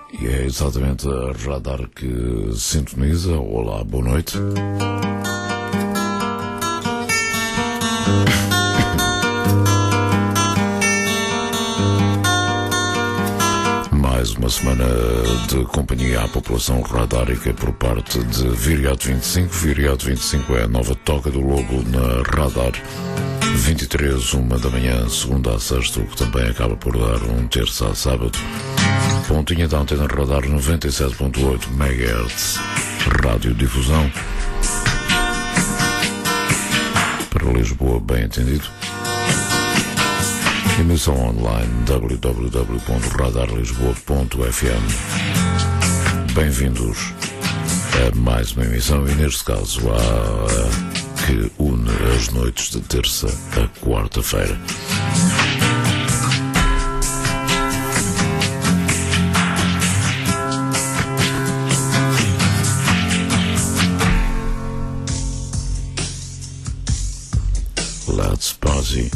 E é exatamente a radar que sintoniza. Olá, boa noite. Mais uma semana de companhia à população radárica por parte de Viriato 25. Viriato 25 é a nova toca do lobo na radar. 23, 1 da manhã, segunda a sexta, o que também acaba por dar um terça a sábado. Pontinha da antena radar 97.8 MHz, radiodifusão. Para Lisboa, bem entendido. Emissão online www.radarlisboa.fm. Bem-vindos a mais uma emissão, e neste caso a que une as noites de terça a quarta-feira. Let's party.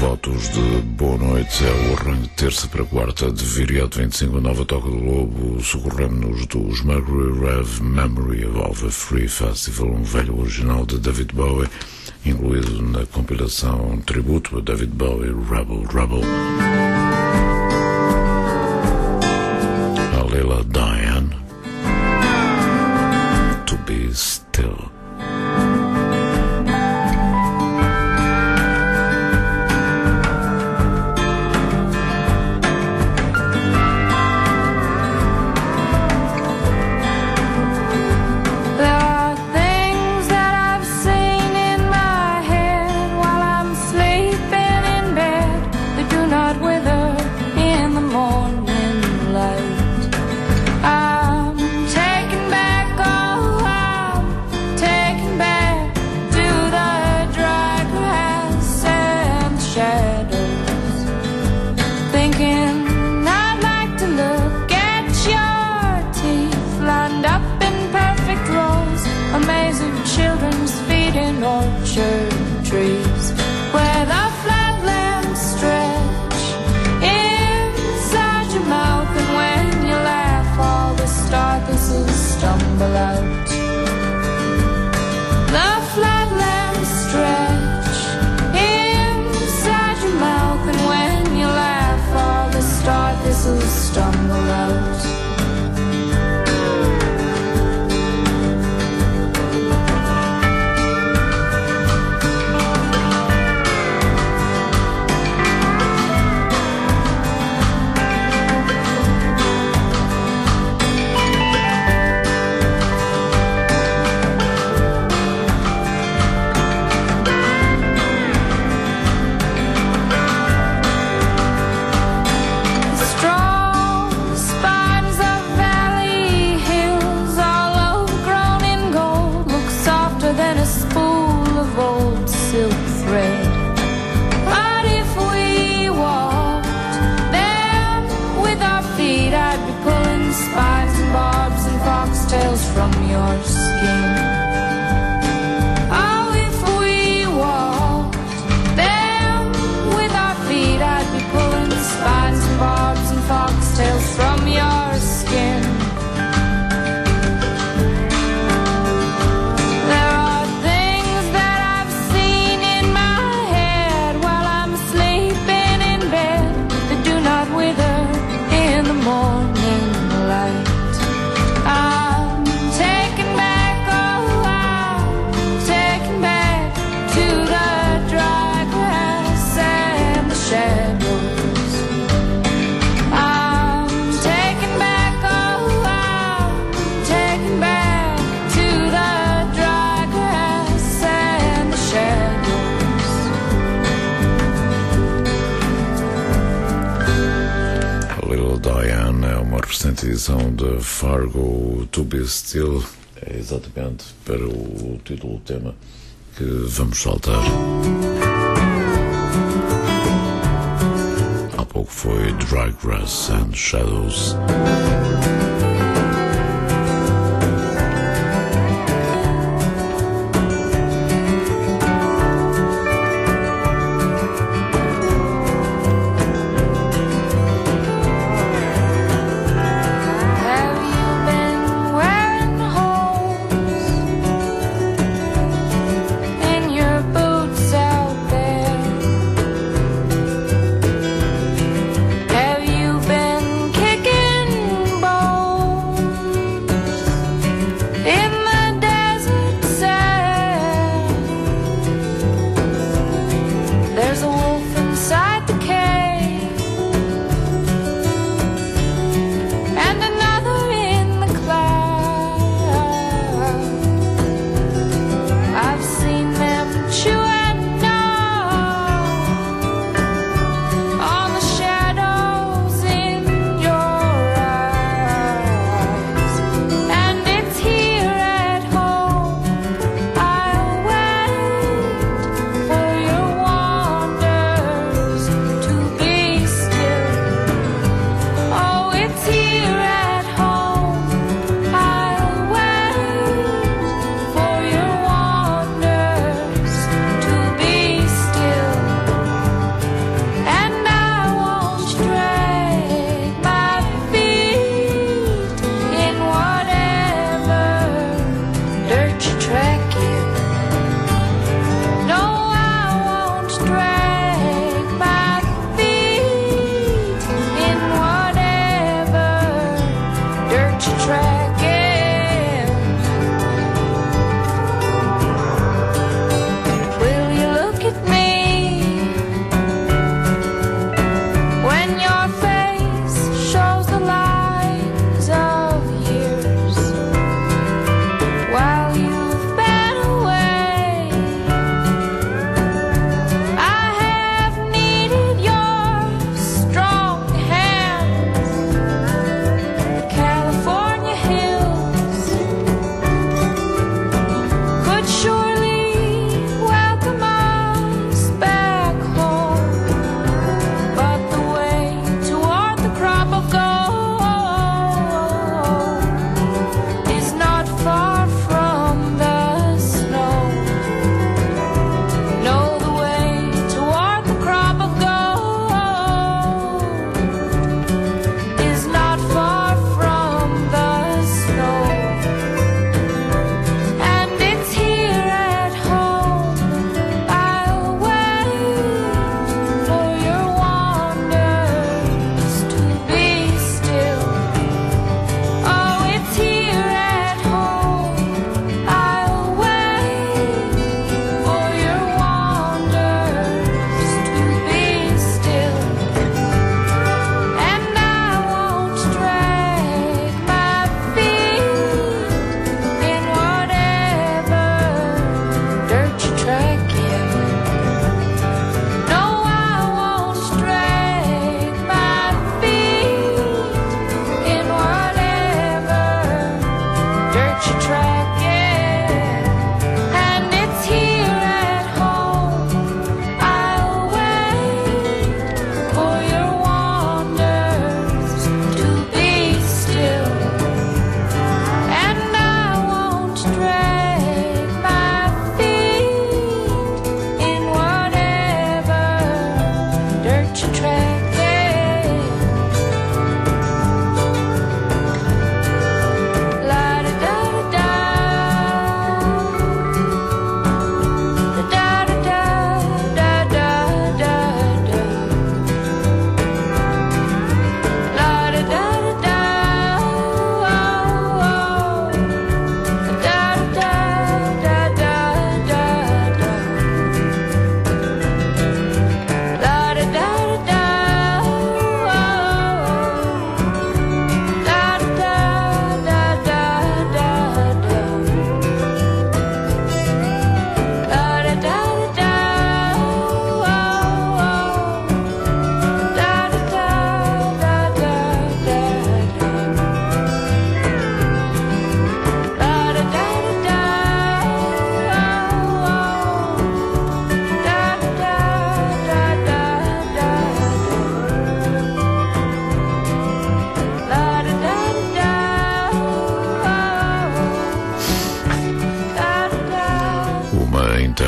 votos de boa noite. É o arranque de terça para quarta de Viriato 25, a nova Toca do Lobo. Socorremos-nos dos Mercury Rev Memory of a Free Festival, um velho original de David Bowie, incluído na compilação tributo a David Bowie, Rebel Rebel. A Lila Diane, To Be Still. Edição de Fargo, To Be Still, é exatamente para o título do tema que vamos saltar. Há pouco foi Dry Grass and Shadows. Have you been kicking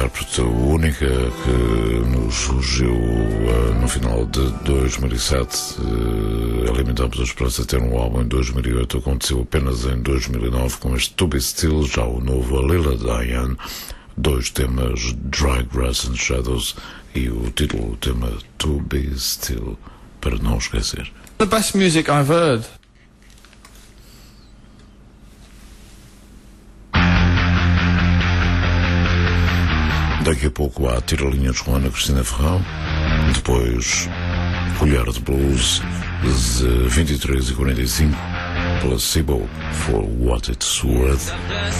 intérprete única que nos surgiu no final de 2007. Alimentamos a esperança de ter um álbum em 2008. Aconteceu apenas em 2009 com este To Be Still, já o novo A Lila Diane, 2 temas, Dry Grass and Shadows, e o título do tema To Be Still, para não esquecer. The best music I've heard. Daqui a pouco há Tiralinhas com Ana Cristina Ferrão, depois Colher de Blues, 23h45, Placebo, For What It's Worth.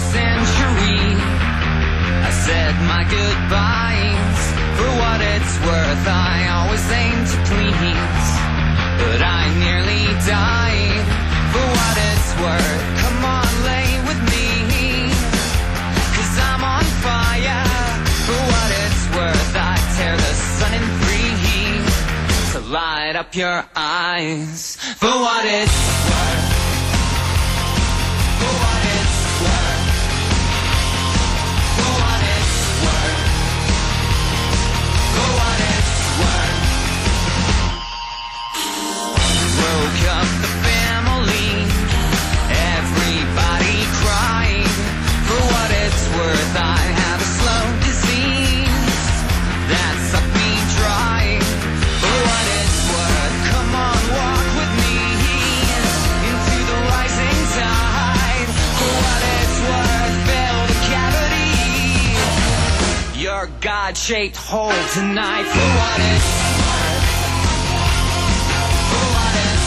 I said my goodbyes, for what it's worth. I always aim to please, but I nearly died. For what it's worth, come on, lay with me, 'cause I'm on fire. For what it's worth, I tear the sun in three to light up your eyes. For what it's worth, for what it's worth. Up the family, everybody crying. For what it's worth, I have a slow disease that sucked me dry. For what it's worth, come on, walk with me into the rising tide. For what it's worth, fill the cavity, your God-shaped hole tonight. For what it's worth, for what it's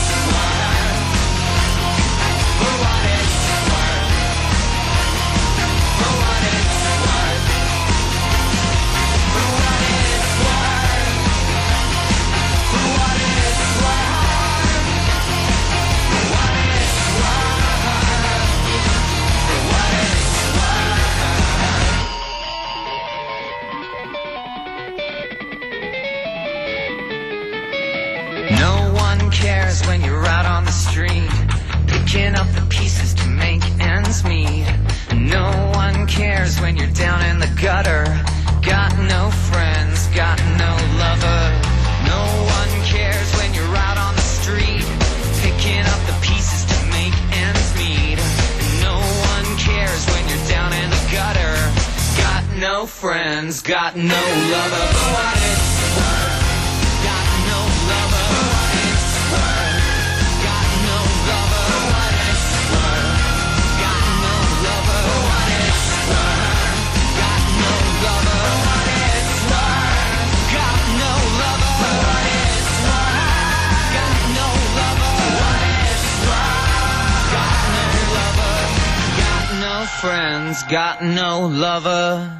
cares when you're out on the street, picking up the pieces to make ends meet. No one cares when you're down in the gutter, got no friends, got no lover. No one cares when you're out on the street, picking up the pieces to make ends meet. No one cares when you're down in the gutter, got no friends, got no lover. For what it's worth, got no lover. Friends, got no lover.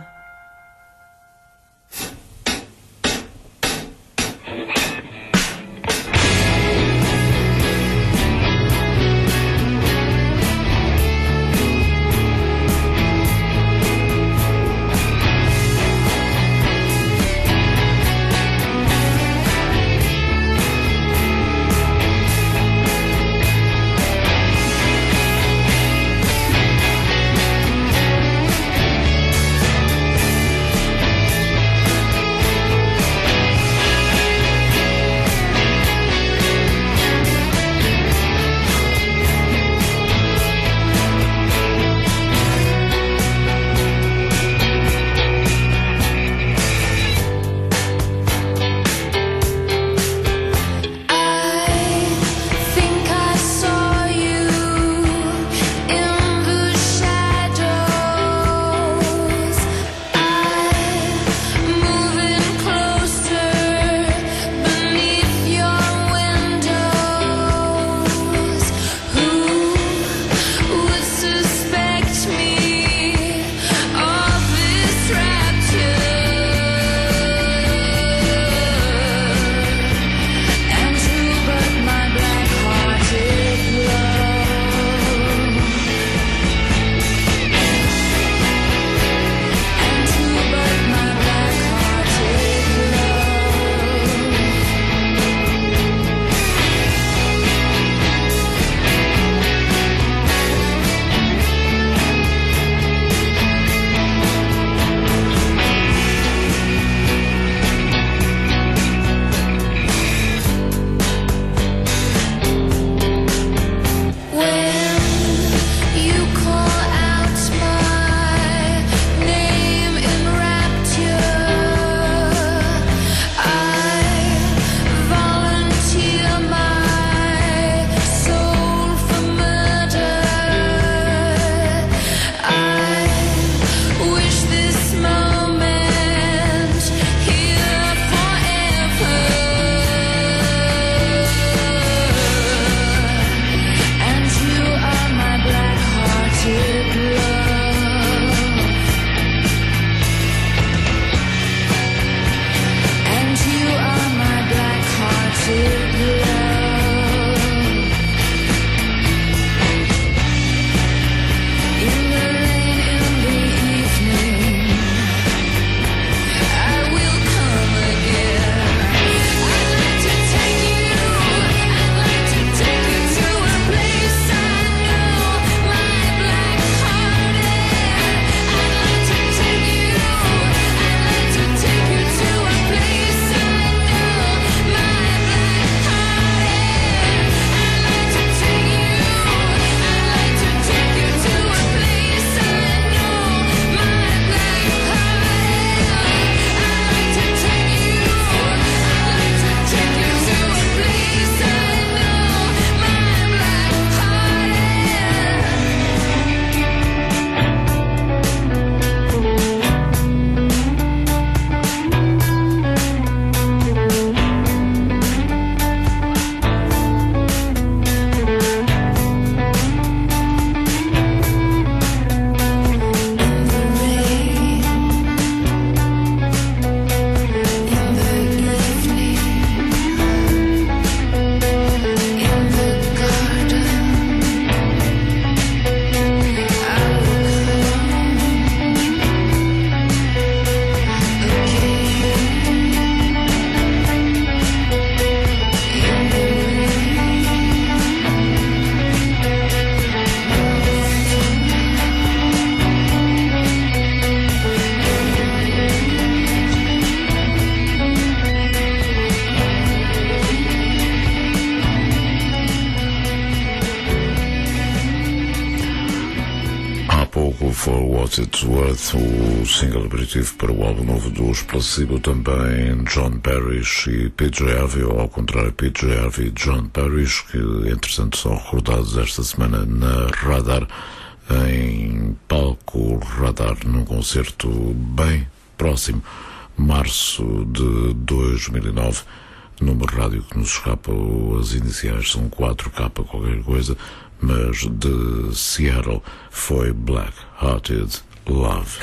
For What It's Worth, o single aperitivo para o álbum novo dos Placebo, também John Parrish e PJ Harvey, ou ao contrário, PJ Harvey e John Parrish, que entretanto são recordados esta semana na Radar, em palco Radar, num concerto bem próximo, março de 2009, numa rádio que nos escapa, as iniciais são 4K qualquer coisa, mas de Seattle foi Black Hearted Love.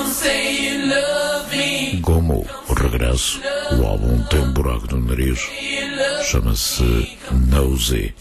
Gomo, o regresso, o álbum tem um buraco no nariz, chama-se Nosy.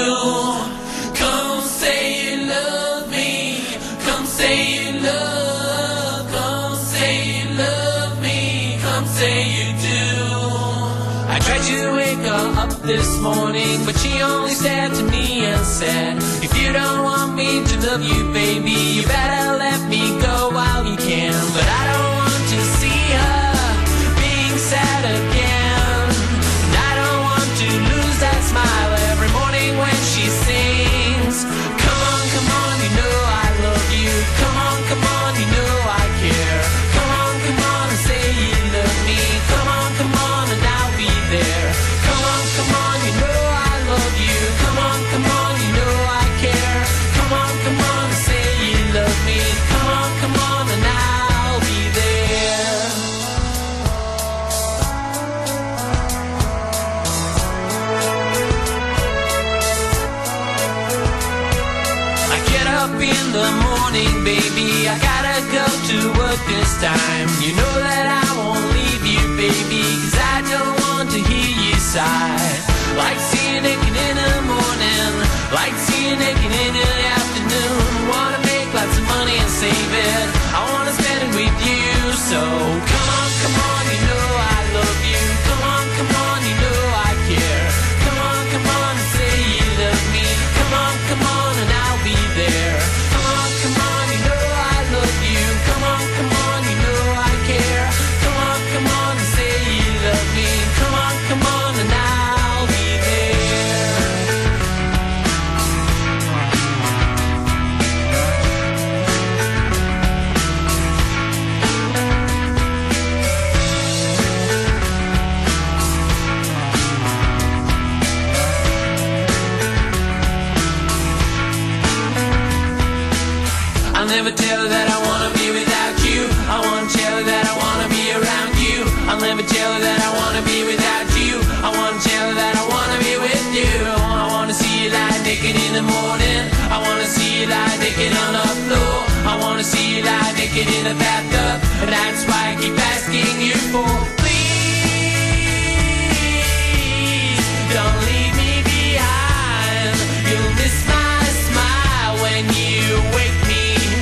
Come say you love me, come say you love, come say you love me, come say you do. I tried to wake her up this morning, but she only stared to me and said, if you don't want me to love you, baby, you better let me go while you can. But I don't want to see her being sad again, and I don't want to lose that smile every morning when she sings. Come on, you know I love you. Come on, you know I care. Come on and say you love me. Come on and I'll be there. Come on, you know I love you. Come on, you know I care. Come on and say you love me. Come on and I'll be there. I get up in the morning, baby, I gotta go to work this time. You know that I won't leave you, baby, 'cause I don't want to hear you sigh. Like seeing naked in the morning, like seeing naked in the afternoon. Wanna make lots of money and save it, I wanna spend it with you. So come on, you know I love you. Come on, you know I care. Come on and say you love me. Come on and I'll be there. Come on, you know I love you. Come on, you know I care. Come on and say you love me. Come on and I'll be there. I'll never tell her that I wanna be without you. I wanna tell her that I wanna be around you. I'll never tell her that I wanna be without you. I wanna tell her that I wanna be with you. I wanna see you lie naked in the morning. I wanna see you lie naked on the floor. I wanna see you lie naked in the bathtub. And that's why I keep asking you for, please, don't leave me behind. You'll miss my smile when you wake me.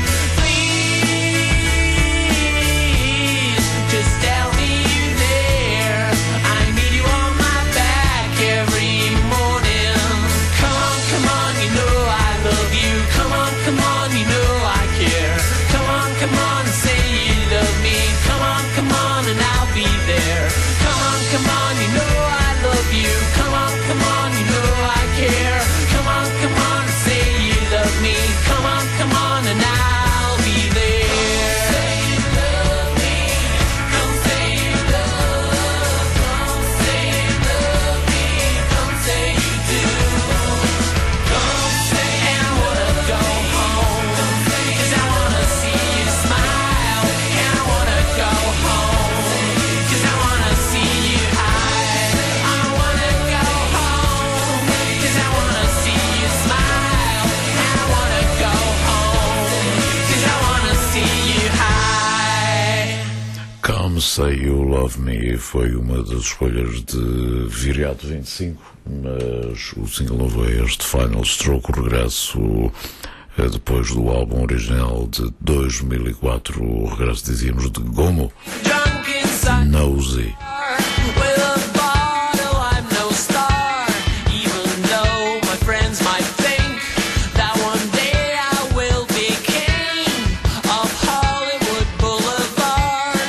Just tell me you're there. I need you on my back every morning. Come on, you know I love you. Come on, you know I care. Come on and say you love me. Come on and I'll be there. Come on, you know I love you. Come on, you know I care. Come on and say you love me. Come on and I'll be there. Say you love me. Come say you love. Come say you love me. Come say you do. Come say and I wanna go home. 'Cause I wanna see you smile. And I wanna go home. 'Cause I wanna see you high. I wanna go home. 'Cause I wanna see you smile. And I wanna go home. 'Cause I wanna see you high. Come Say You Love Me foi uma das escolhas de Viriato 25, mas o single novo é este, Final Stroke, o regresso depois do álbum original de 2004, o regresso, dizíamos, de Gomo, Drunk inside Nosy. with a bottle, I'm no star. Even though my friends might think that one day I will be king of Hollywood Boulevard.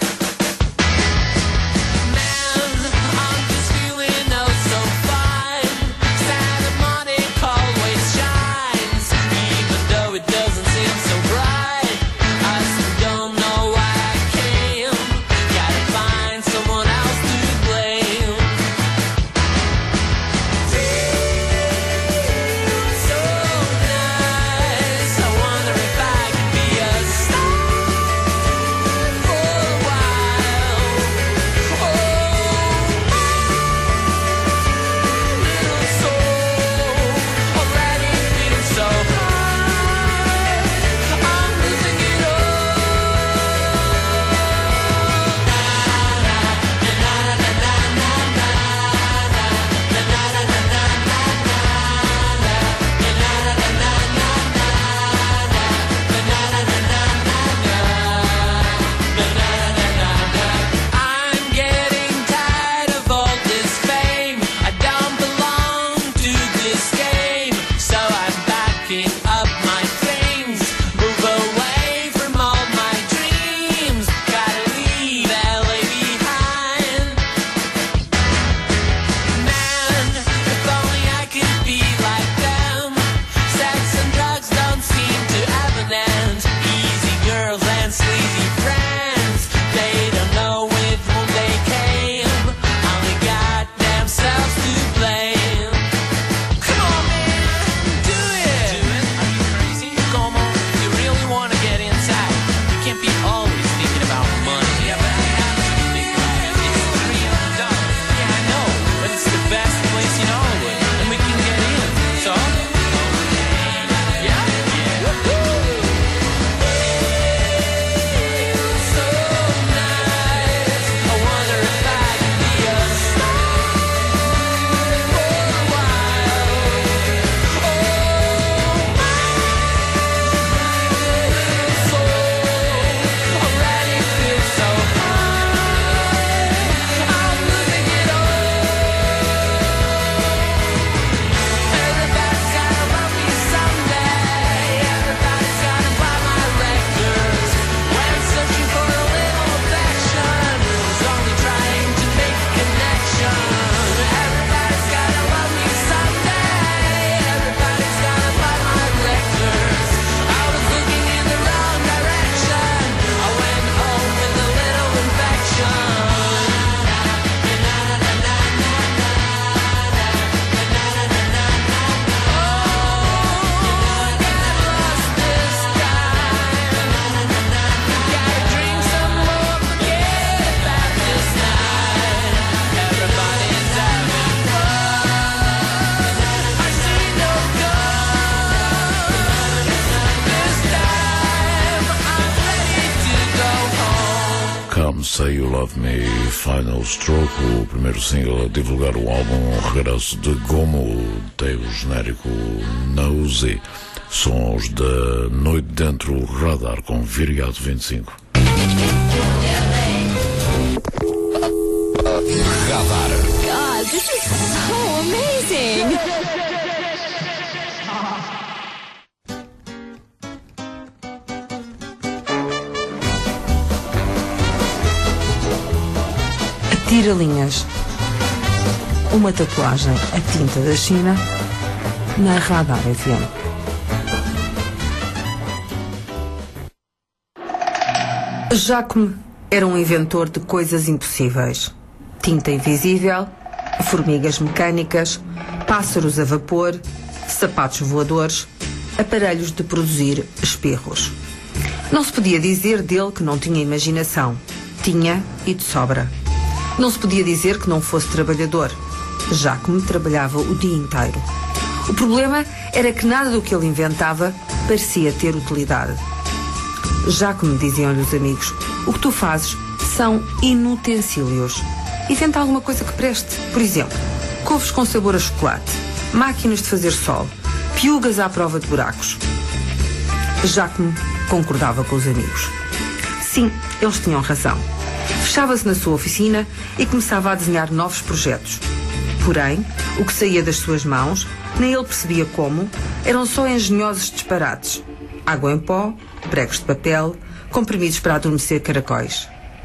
Man, I'm just feeling oh so fine. Santa Monica always shines, even though it doesn't seem so bright. Say You Love Me, Final Stroke, o primeiro single a divulgar o álbum Regresso de Gomo, tem o genérico Nosy, sons da noite dentro Radar com Viriato 25. Radar. God, this is so amazing! Tira-linhas. Uma tatuagem a tinta da China na Radar FM. Jacome era um inventor de coisas impossíveis. Tinta invisível, formigas mecânicas, pássaros a vapor, sapatos voadores, aparelhos de produzir espirros. Não se podia dizer dele que não tinha imaginação. Tinha e de sobra. Não se podia dizer que não fosse trabalhador. Jacome trabalhava o dia inteiro. O problema era que nada do que ele inventava parecia ter utilidade. Jacome, diziam-lhe os amigos, o que tu fazes são inutensílios. Inventa alguma coisa que preste. Por exemplo, couves com sabor a chocolate, máquinas de fazer sol, piugas à prova de buracos. Jacome concordava com os amigos. Sim, eles tinham razão. Fechava-se na sua oficina e começava a desenhar novos projetos. Porém, o que saía das suas mãos, nem ele percebia como, eram só engenhosos disparates. Água em pó, pregos de papel, comprimidos para adormecer caracóis.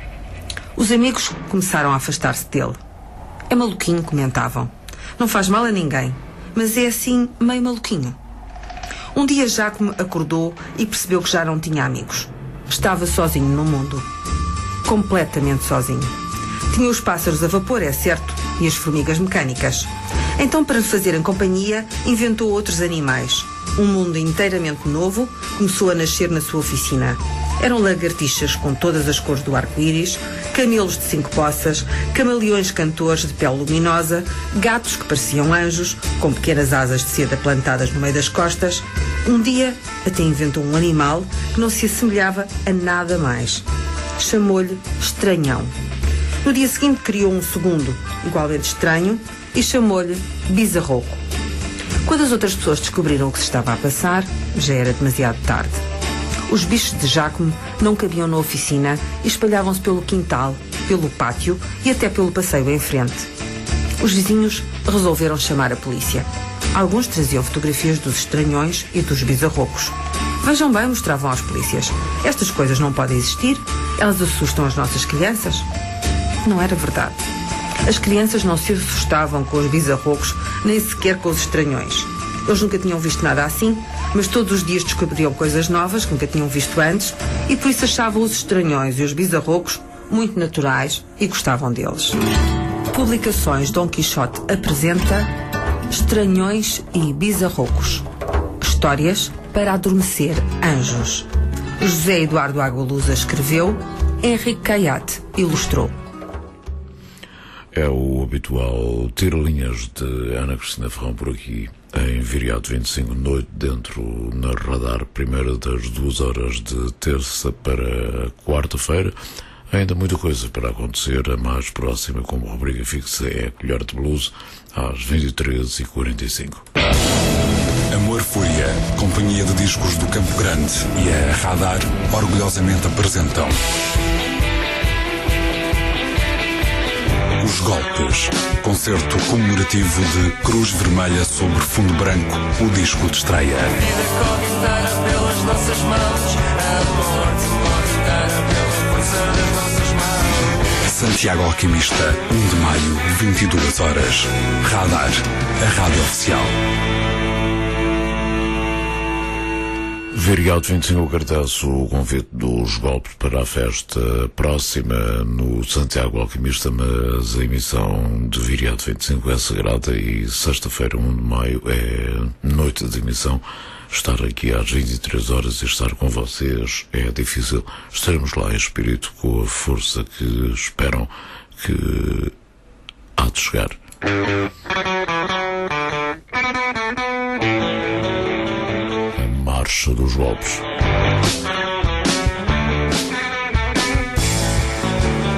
Os amigos começaram a afastar-se dele. É maluquinho, comentavam. Não faz mal a ninguém, mas é assim meio maluquinho. Um dia Jacome acordou e percebeu que já não tinha amigos. Estava sozinho no mundo. Completamente sozinho. Tinha os pássaros a vapor, é certo, e as formigas mecânicas. Então, para lhe fazerem companhia, inventou outros animais. Um mundo inteiramente novo começou a nascer na sua oficina. Eram lagartixas com todas as cores do arco-íris, camelos de 5 poças, camaleões cantores de pele luminosa, gatos que pareciam anjos, com pequenas asas de seda plantadas no meio das costas. Um dia, até inventou um animal que não se assemelhava a nada mais. Chamou-lhe Estranhão. No dia seguinte criou um segundo, igualmente estranho, e chamou-lhe Bizarroco. Quando as outras pessoas descobriram o que se estava a passar, já era demasiado tarde. Os bichos de Jacome não cabiam na oficina e espalhavam-se pelo quintal, pelo pátio e até pelo passeio em frente. Os vizinhos resolveram chamar a polícia. Alguns traziam fotografias dos estranhões e dos bizarrocos. Vejam bem, mostravam aos polícias. Estas coisas não podem existir. Elas assustam as nossas crianças. Não era verdade. As crianças não se assustavam com os bizarrocos, nem sequer com os estranhões. Eles nunca tinham visto nada assim, mas todos os dias descobriam coisas novas que nunca tinham visto antes e por isso achavam os estranhões e os bizarrocos muito naturais e gostavam deles. Publicações Dom Quixote apresenta Estranhões e Bizarrocos. Histórias para adormecer anjos. José Eduardo Agualusa escreveu, Henrique Caiate ilustrou. É o habitual tira-linhas de Ana Cristina Ferrão por aqui, em Viriato 25, noite dentro na Radar, primeira das 2 horas de terça para quarta-feira. Ainda muita coisa para acontecer, a mais próxima como rubrica fixa é a Colher de Blues, às 23h45. Amor Fúria, companhia de discos do Campo Grande e a Radar orgulhosamente apresentam Os Golpes, concerto comemorativo de Cruz Vermelha sobre fundo branco, o disco de estreia. A vida corre inteira pelas nossas mãos, a morte corre inteira pela força das nossas mãos. Santiago Alquimista, 1 de maio, 22 horas. Radar, a rádio oficial. Viriato 25 agradece o convite dos Golpes para a festa próxima no Santiago Alquimista, mas a emissão de Viriato 25 é sagrada e sexta-feira, 1 de maio, é noite de emissão. Estar aqui às 23 horas e estar com vocês é difícil. Estaremos lá em espírito com a força que esperam que há de chegar. Marcha dos Golpes.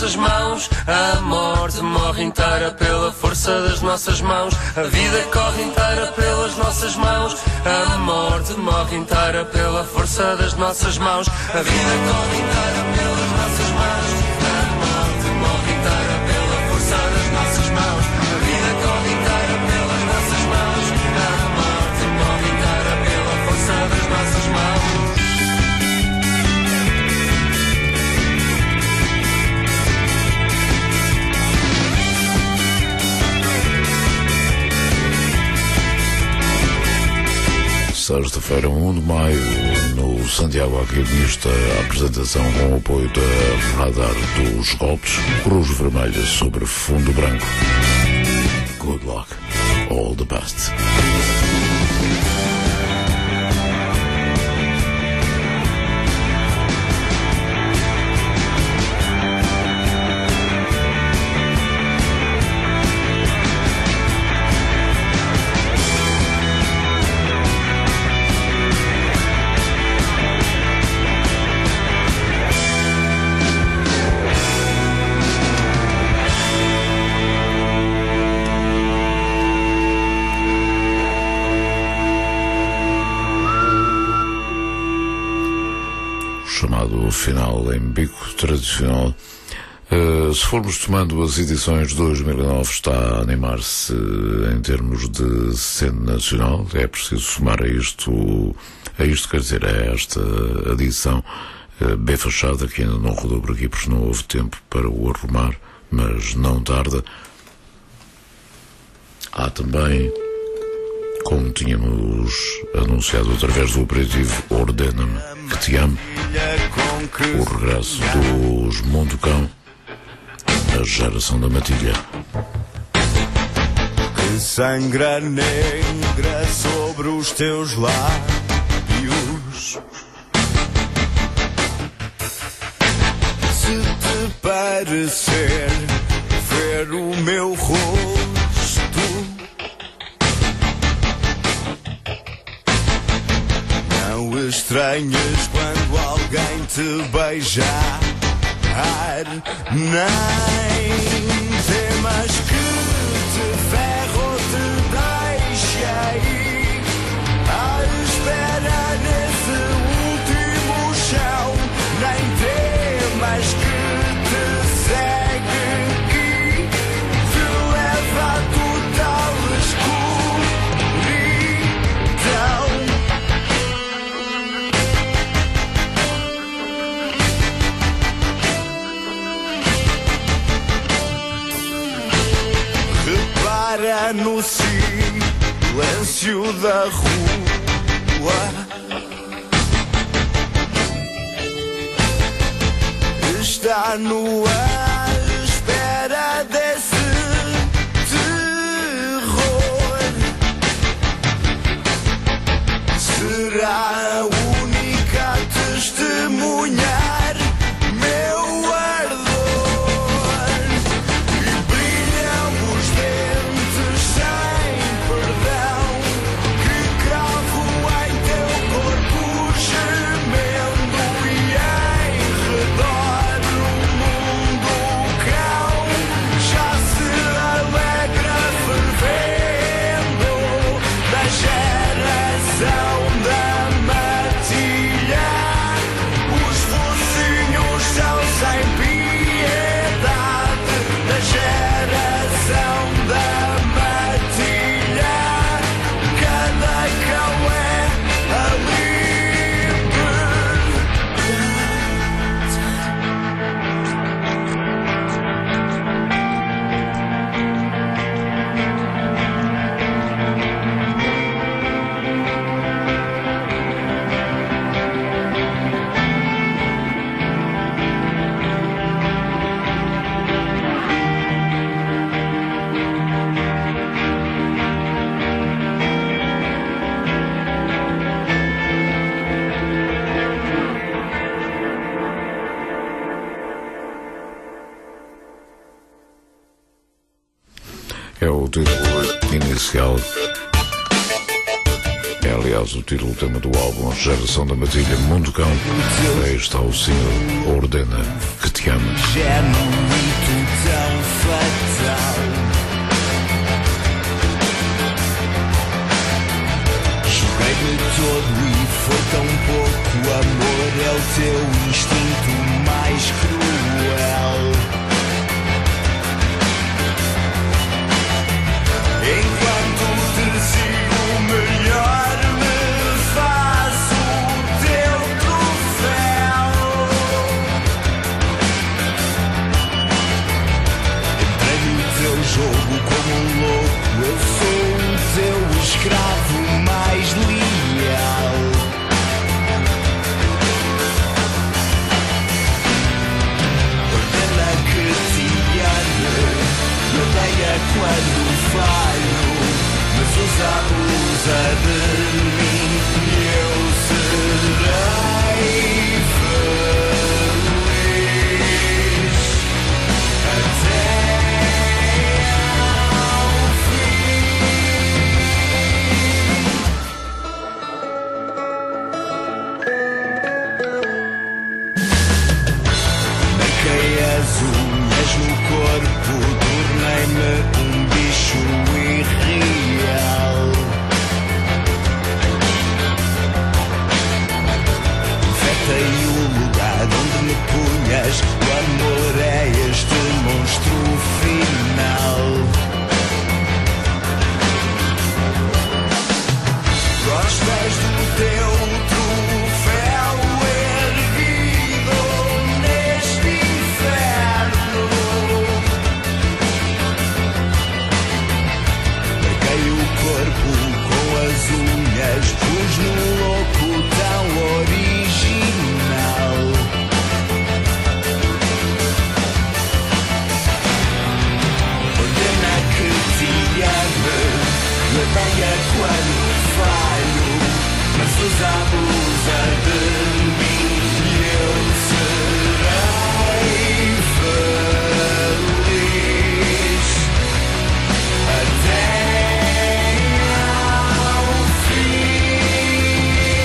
nossas mãos. A morte morre inteira pela força das nossas mãos. A vida corre inteira pelas nossas mãos. A morte morre inteira pela força das nossas mãos. A vida corre inteira pelas nossas mãos. A morte morre inteira pela força das nossas mãos. A vida corre inteira pelas nossas mãos. A morte morre inteira pela força das nossas mãos. Sexta-feira, 1 de maio, no Santiago Alquimista, a apresentação com o apoio da Radar dos Golpes, Cruz Vermelha sobre fundo branco. Good luck, all the best. Chamado final em bico tradicional. Se formos tomando as edições 2009, está a animar-se em termos de cena nacional. É preciso somar a isto quer dizer, a esta edição bem fechada, que ainda não rodou por aqui porque não houve tempo para o arrumar, mas não tarda. Há também, como tínhamos anunciado através do operativo Ordena-me que te amo, o regresso dos Monducão, a geração da matilha. Que sangra negra sobre os teus lábios, se te parecer ver o meu rosto, não estranhas quando alguém te beijar, nem temas que te ferro te deixe aí, à espera nesse último chão, nem temas que te segue e te leva a total escuridão. Repara no silêncio da rua, está no ar à espera desse terror. Será a única a testemunhar meu ardor, e brilham os dentes sem perdão que cravo em teu corpo gemendo, e em redor o mundo cão já se alegra fervendo da geração da matilha. Os focinhos são sem piedade da geração da matilha. Cada cão é a É o título inicial. É é aliás o título tema do álbum Geração da Matilha, Mundo Cão. Aí está o single Ordena que te ame. Genuíno tão fatal. Joguei-me todo e foi tão pouco. Amor é o teu instinto mais cruel. Enquanto te sigo melhor, me faço o teu troféu. Entrei no teu jogo como um louco. Eu sou o teu escravo mais leal. Ordena que te ame, me odeia quando falho, mas abusa de mim e eu serei feliz até ao fim. Marquei as unhas no corpo, tornei-me um bicho irreal. Infectei o lugar onde me punhas. O amor é este monstro final. Gostas do teu troféu erguido neste inferno? Marquei o corpo com as unhas, pus-me louco tão original. Ordena que te ame, me odeia quando falho, mas abusa de mim e eu serei feliz até ao fim.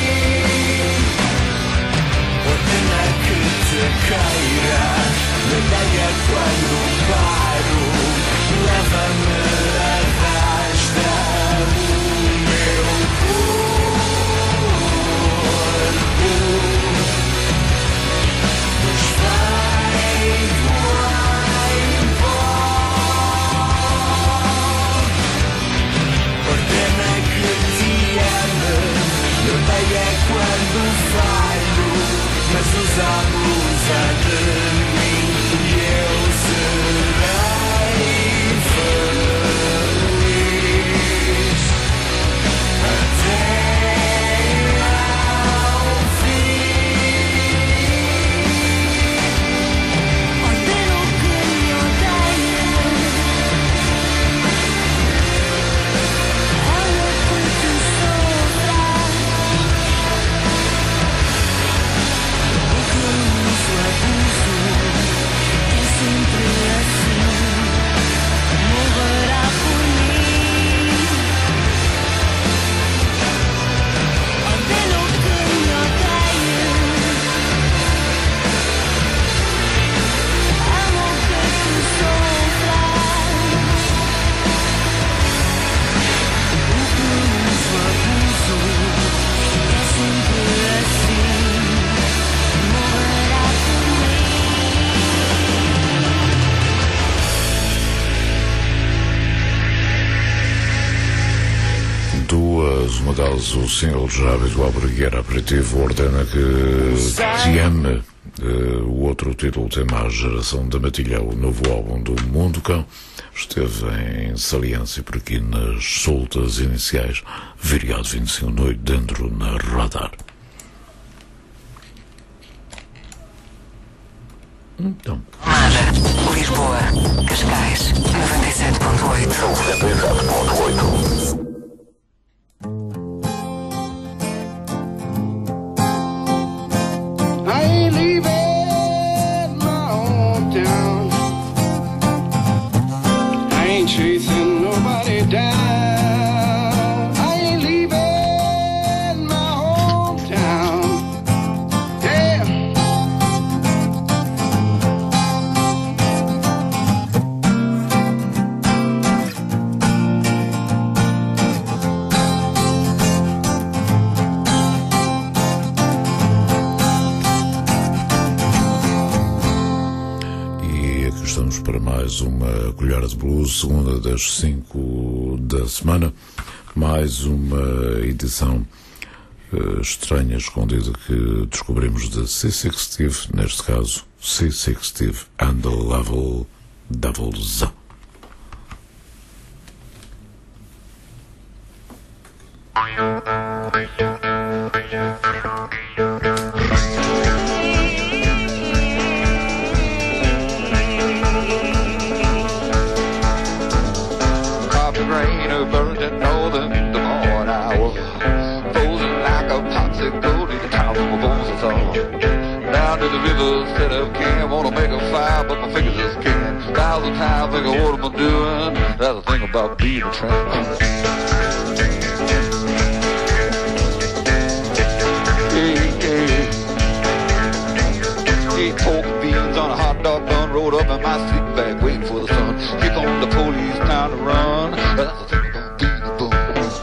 Ordena que te queira, me odeia quando paro, leva-me, arrasta o meu corpo, nos vai voar em pó. Ordena que te ame, me odeia quando falho, mas abusa de mim e eu serei feliz até ao fim. Ordeno que me odeie, amo que tu sofras, porque o uso abuso é sempre assim, morrerá por mim. Ordeno que me odeie, amo que tu sofras, porque o uso abuso é sempre assim, morrerá por mim. Duas, uma delas o single já habitual para guiar aperitivo, Ordena que te ame. O outro título tem mais Geração da Matilha, o novo álbum do Mundo Cão. Esteve em saliência por aqui nas soltas iniciais, Viriato 25 noite dentro na Radar. Então. Mada, Lisboa, Cascais, 97.8. 97.8. I ain't leaving my hometown. I ain't chasing nobody down. I ain't leaving para mais uma colher de blues, segunda das 5 da semana, mais uma edição estranha, escondida, que descobrimos de C6 Steve, neste caso C6 Steve and the Level Devils. Down to the river, set up camp, wanna make a fire, but my fingers just can't. 1,000 times, think of what am I doing? That's the thing about being a tramp. Ate pork and beans on a hot dog bun, rolled up in my sleeping bag, waiting for the sun. Kick on the police, time to run. That's the thing about being a bum.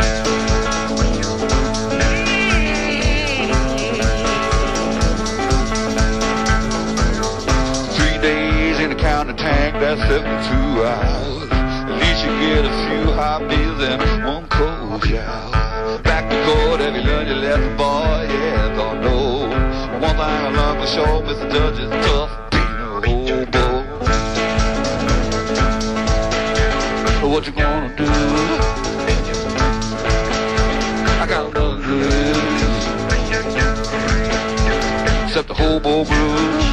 Counter tank, that's 72 hours. At least you get a few hot meals and one cold shower. Back to court, have you learned your lesson, boy? Yeah, thought no. One thing I learned for sure, Mr. Judge, is tough being a hobo. So what you gonna do? I got nothing to lose except the hobo blues.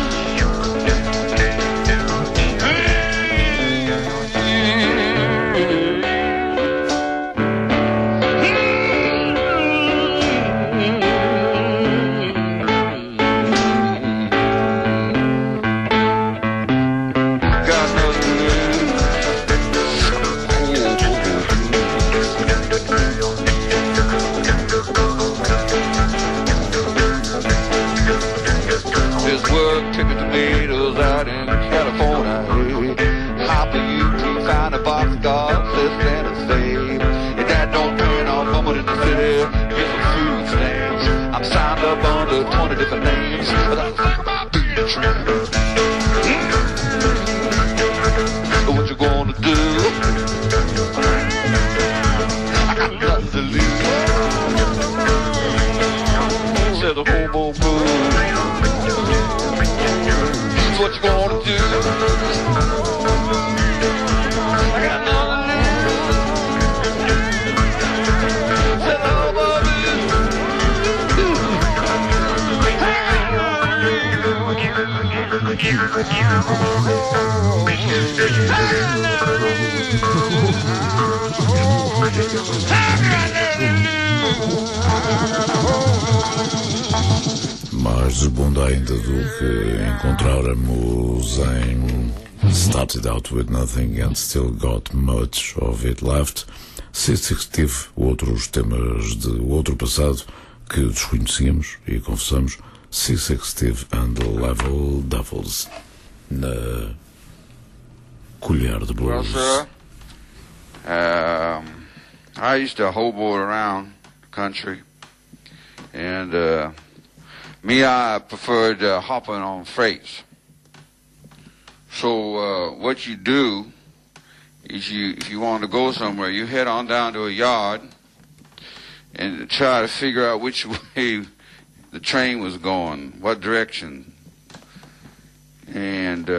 Picking tomatoes out in California. Hop a UT, find a box of gods, let's stand and save. If that don't turn off, I'm in the city, get some food stamps. I'm signed up under 20 different names, but I think about being a tramp. What you gonna do? I got nothing to lose. Said the hobo blues. What you gonna do? I got nothing to lose. Said the hobo Mais bunda ainda do que encontráramos em Started Out With Nothing and Still Got Much of It Left. C6 Steve, outros temas de outro passado que desconhecíamos e confessamos. C6 Steve and the Level Devils na colher de blues. Well, sir, I used to hobo around the country, and I preferred hopping on freights. So what you do is if you want to go somewhere, you head on down to a yard and try to figure out which way the train was going, what direction, and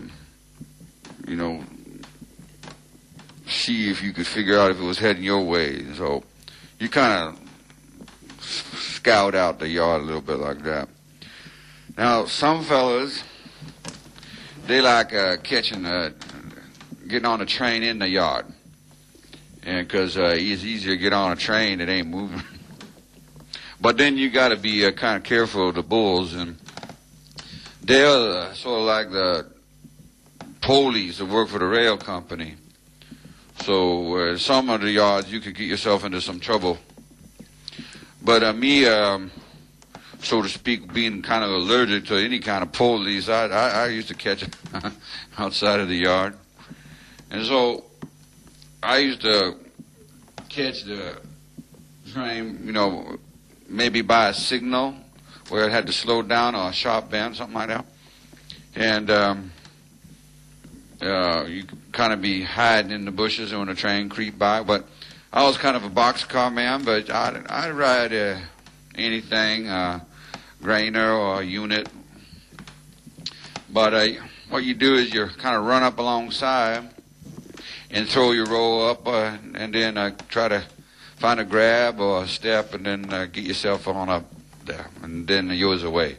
see if you could figure out if it was heading your way. So you kind of scout out the yard a little bit like that. Now, some fellas, they like getting on a train in the yard, and because it's easier to get on a train that ain't moving. But then you got to be kind of careful of the bulls, and they're sort of like the police that work for the rail company. So some of the yards you could get yourself into some trouble. But so to speak, being kind of allergic to any kind of police, I used to catch it outside of the yard. And so I used to catch the train, maybe by a signal where it had to slow down or a sharp bend, something like that. And You kind of be hiding in the bushes when a train creep by. But I was kind of a boxcar man, but I'd ride anything, grainer or unit. But what you do is you kind of run up alongside and throw your roll up, and then try to find a grab or a step, and then get yourself on up there, and then yours away.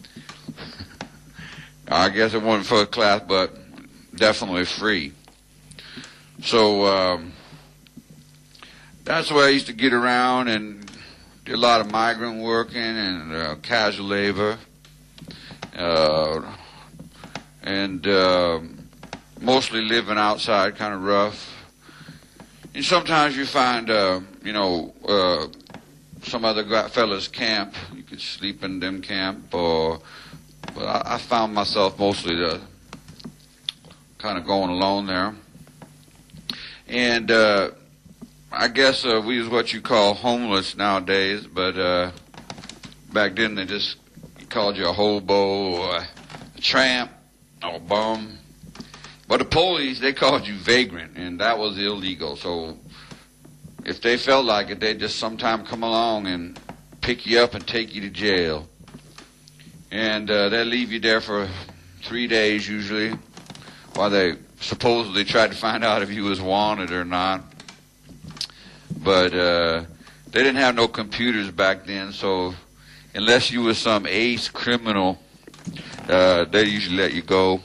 I guess it wasn't first class, but definitely free. So that's where I used to get around and do a lot of migrant working and casual labor, and mostly living outside, kind of rough. And sometimes you find, some other fellas camp. You could sleep in them camp, but I found myself mostly kind of going alone there. And I guess we was what you call homeless nowadays, but back then they just called you a hobo or a tramp or a bum. But the police, they called you vagrant, and that was illegal. So if they felt like it, they'd just sometime come along and pick you up and take you to jail. And they'll leave you there for 3 days usually, while they supposedly tried to find out if you was wanted or not. But they didn't have no computers back then, so unless you was some ace criminal, they usually let you go.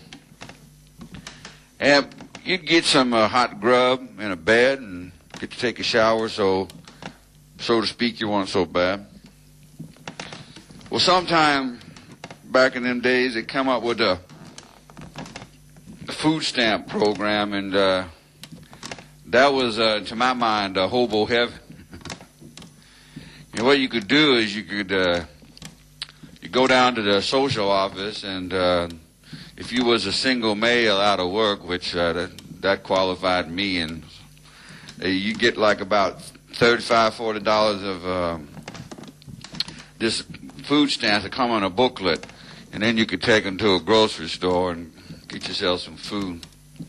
And you'd get some hot grub and a bed and get to take a shower, so to speak, you weren't so bad. Well, sometime back in them days, they come up with the food stamp program, and that was, to my mind, a hobo heaven. And what you could do is you go down to the social office, and if you was a single male out of work, which that qualified me, and you get like about $35–40 of this food stamps that come on a booklet, and then you could take them to a grocery store and get yourself some food.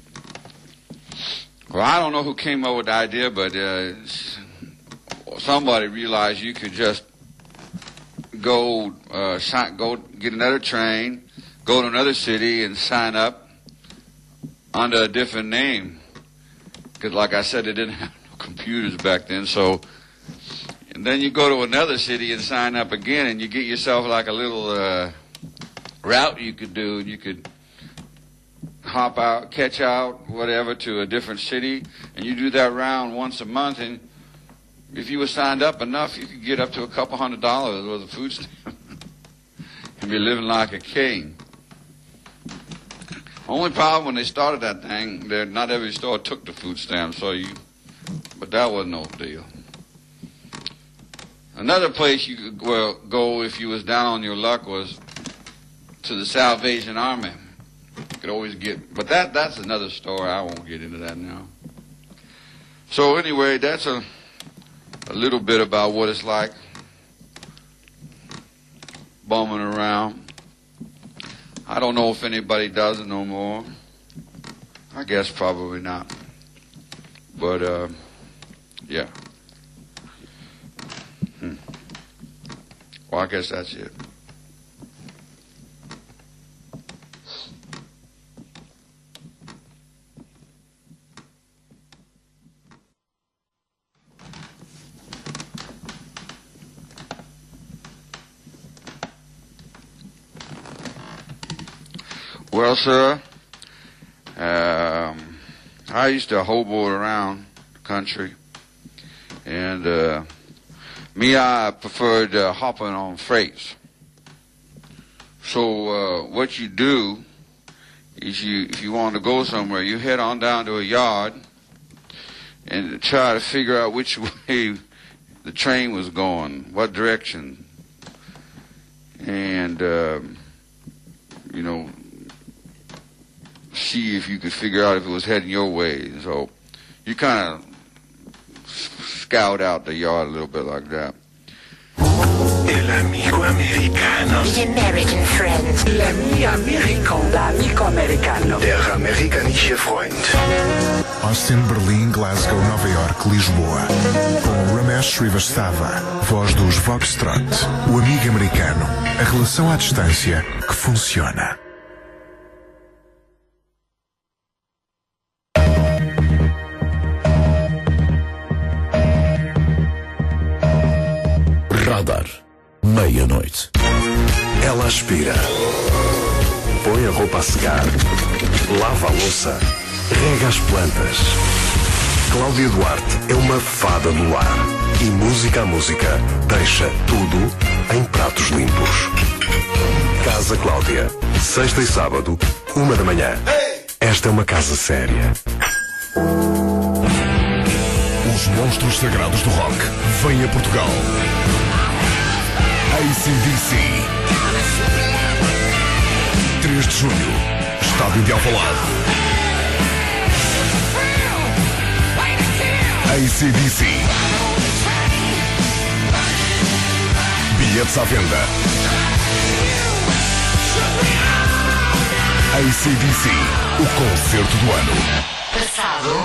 Well, I don't know who came up with the idea, but somebody realized you could just go get another train, go to another city and sign up under a different name. Because like I said, they didn't have no computers back then. So, and then you go to another city and sign up again, and you get yourself like a little route you could do. You could hop out, catch out, whatever, to a different city, and you do that round once a month, and if you were signed up enough, you could get up to a couple $100 worth of food stamps and be living like a king. Only problem when they started that thing, not every store took the food stamps, but that wasn't no deal. Another place you could go if you was down on your luck was to the Salvation Army. You could always but that's another story. I won't get into that now. So anyway, that's a little bit about what it's like bumming around. I don't know if anybody does it no more. I guess probably not. But, yeah. Well, I guess that's it. Well, sir, I used to hobo around the country, and I preferred hopping on freights. So what you do is if you want to go somewhere, you head on down to a yard and try to figure out which way the train was going, what direction, and see if you could figure out if it was heading your way. So you kind of scout out the yard a little bit like that. El amigo americano. The American friend. L'ami américain. L'amico americano. Der amerikanische Freund. Austin, Berlim, Glasgow, Nova York, Lisboa. Com Ramesh Srivastava, voz dos Foxtrot. O amigo americano. A relação à distância que funciona. Radar. Meia-noite. Ela aspira. Põe a roupa a secar. Lava a louça. Rega as plantas. Cláudia Duarte é uma fada do lar. E música a música deixa tudo em pratos limpos. Casa Cláudia. Sexta e sábado, 1h. Esta é uma casa séria. Os monstros sagrados do rock vêm a Portugal. AC/DC. 3 de junho, Estádio de Alvalade. AC/DC. Bilhetes à venda. AC/DC, o concerto do ano. Passado.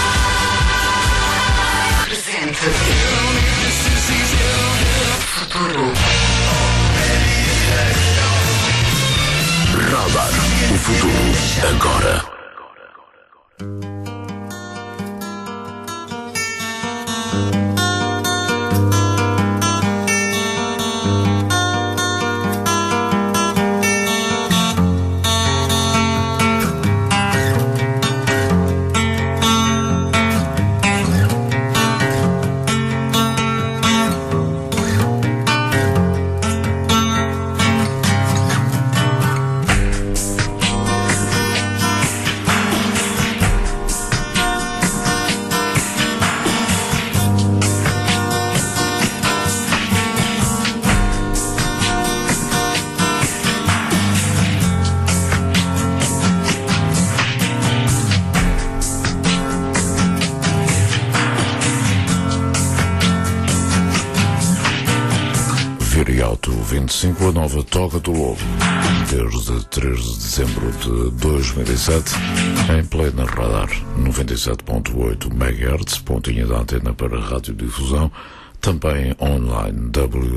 Presente. Futuro. Radar. O futuro agora. Viriato 25, a nova Toca do Lobo, desde 3 de dezembro de 2007, em plena Radar 97.8 MHz, pontinha da antena para radiodifusão, também online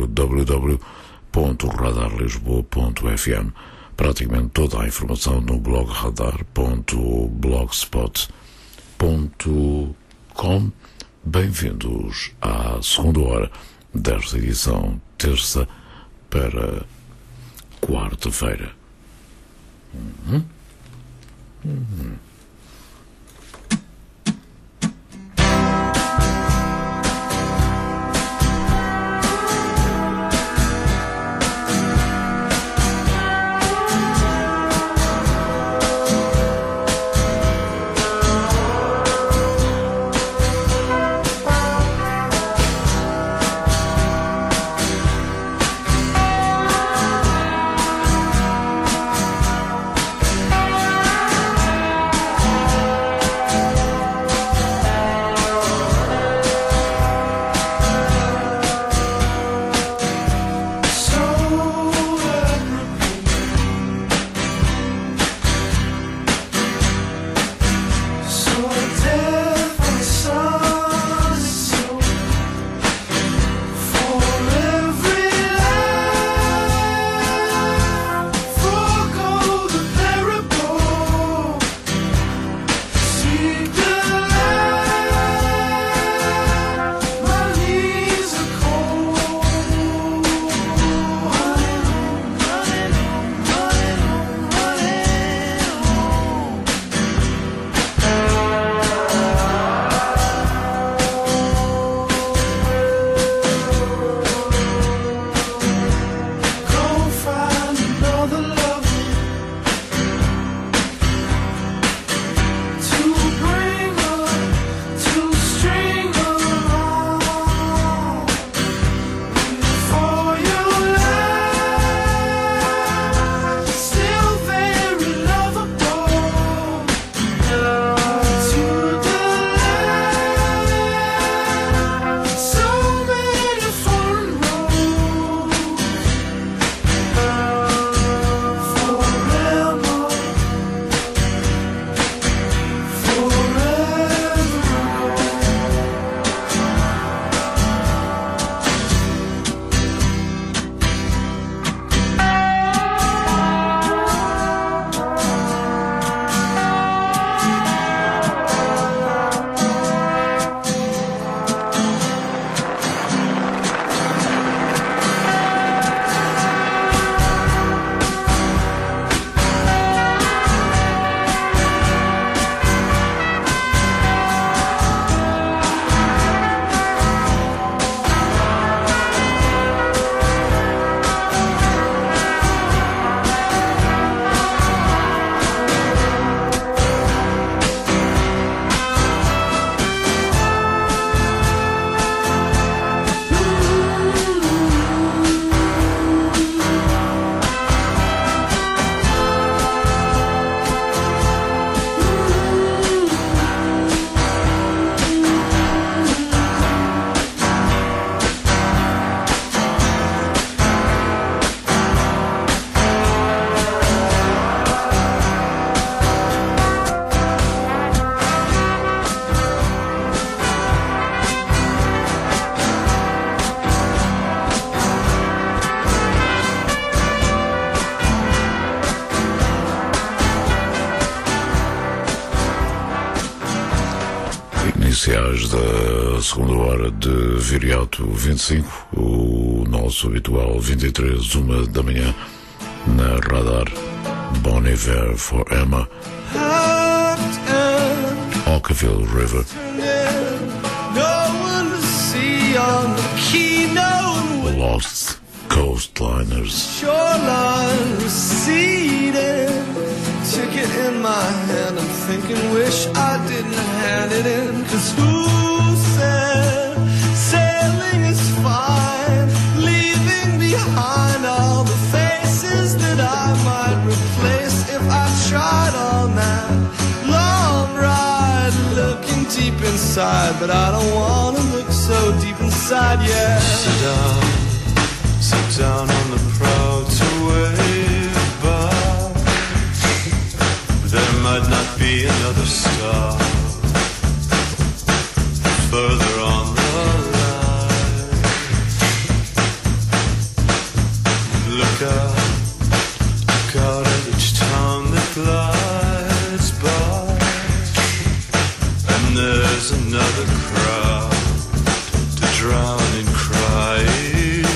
www.radarlisboa.fm. Praticamente toda a informação no blog radar.blogspot.com. Bem-vindos à segunda hora desta edição, terça para quarta-feira. iniciais da segunda hora de Viriato 25, o nosso habitual 23, 1 da manhã, na Radar. Bon Iver for Emma, Ockerville River. Lost Coastliners. Shoreline receding, ticket in my hand. I'm thinking, wish I didn't hand it in. 'Cause who said sailing is fine, leaving behind all the faces that I might replace if I tried on that long ride, looking deep inside, but I don't wanna look so deep inside yet. Sit down on the prow to wave by. There might not be another star further on the line. Look out at each town that glides by, and there's another crowd to drown in crying.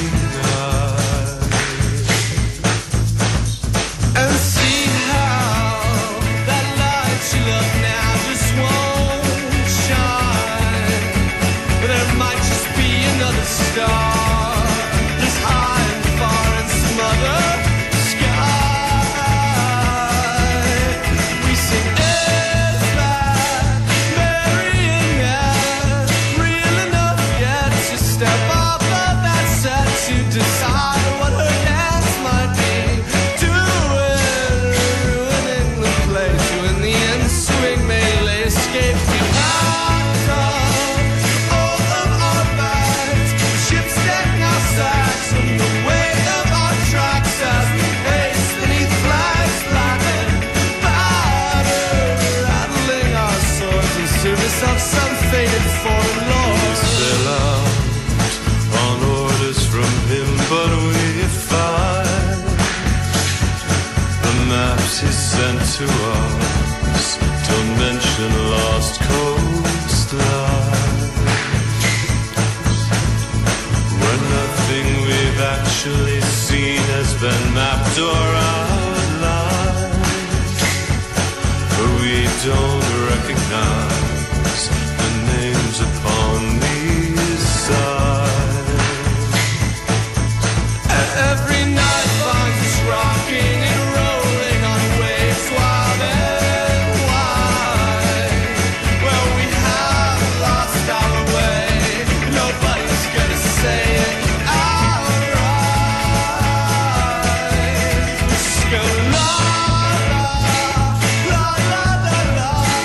To us, don't mention lost coastline. When nothing we've actually seen has been mapped or outlined, we don't recognize the names upon these signs. Every night finds us rocking and rolling on waves wild and wide. Well, we have lost our way. Nobody's gonna say it outright. Just go la la la la la la.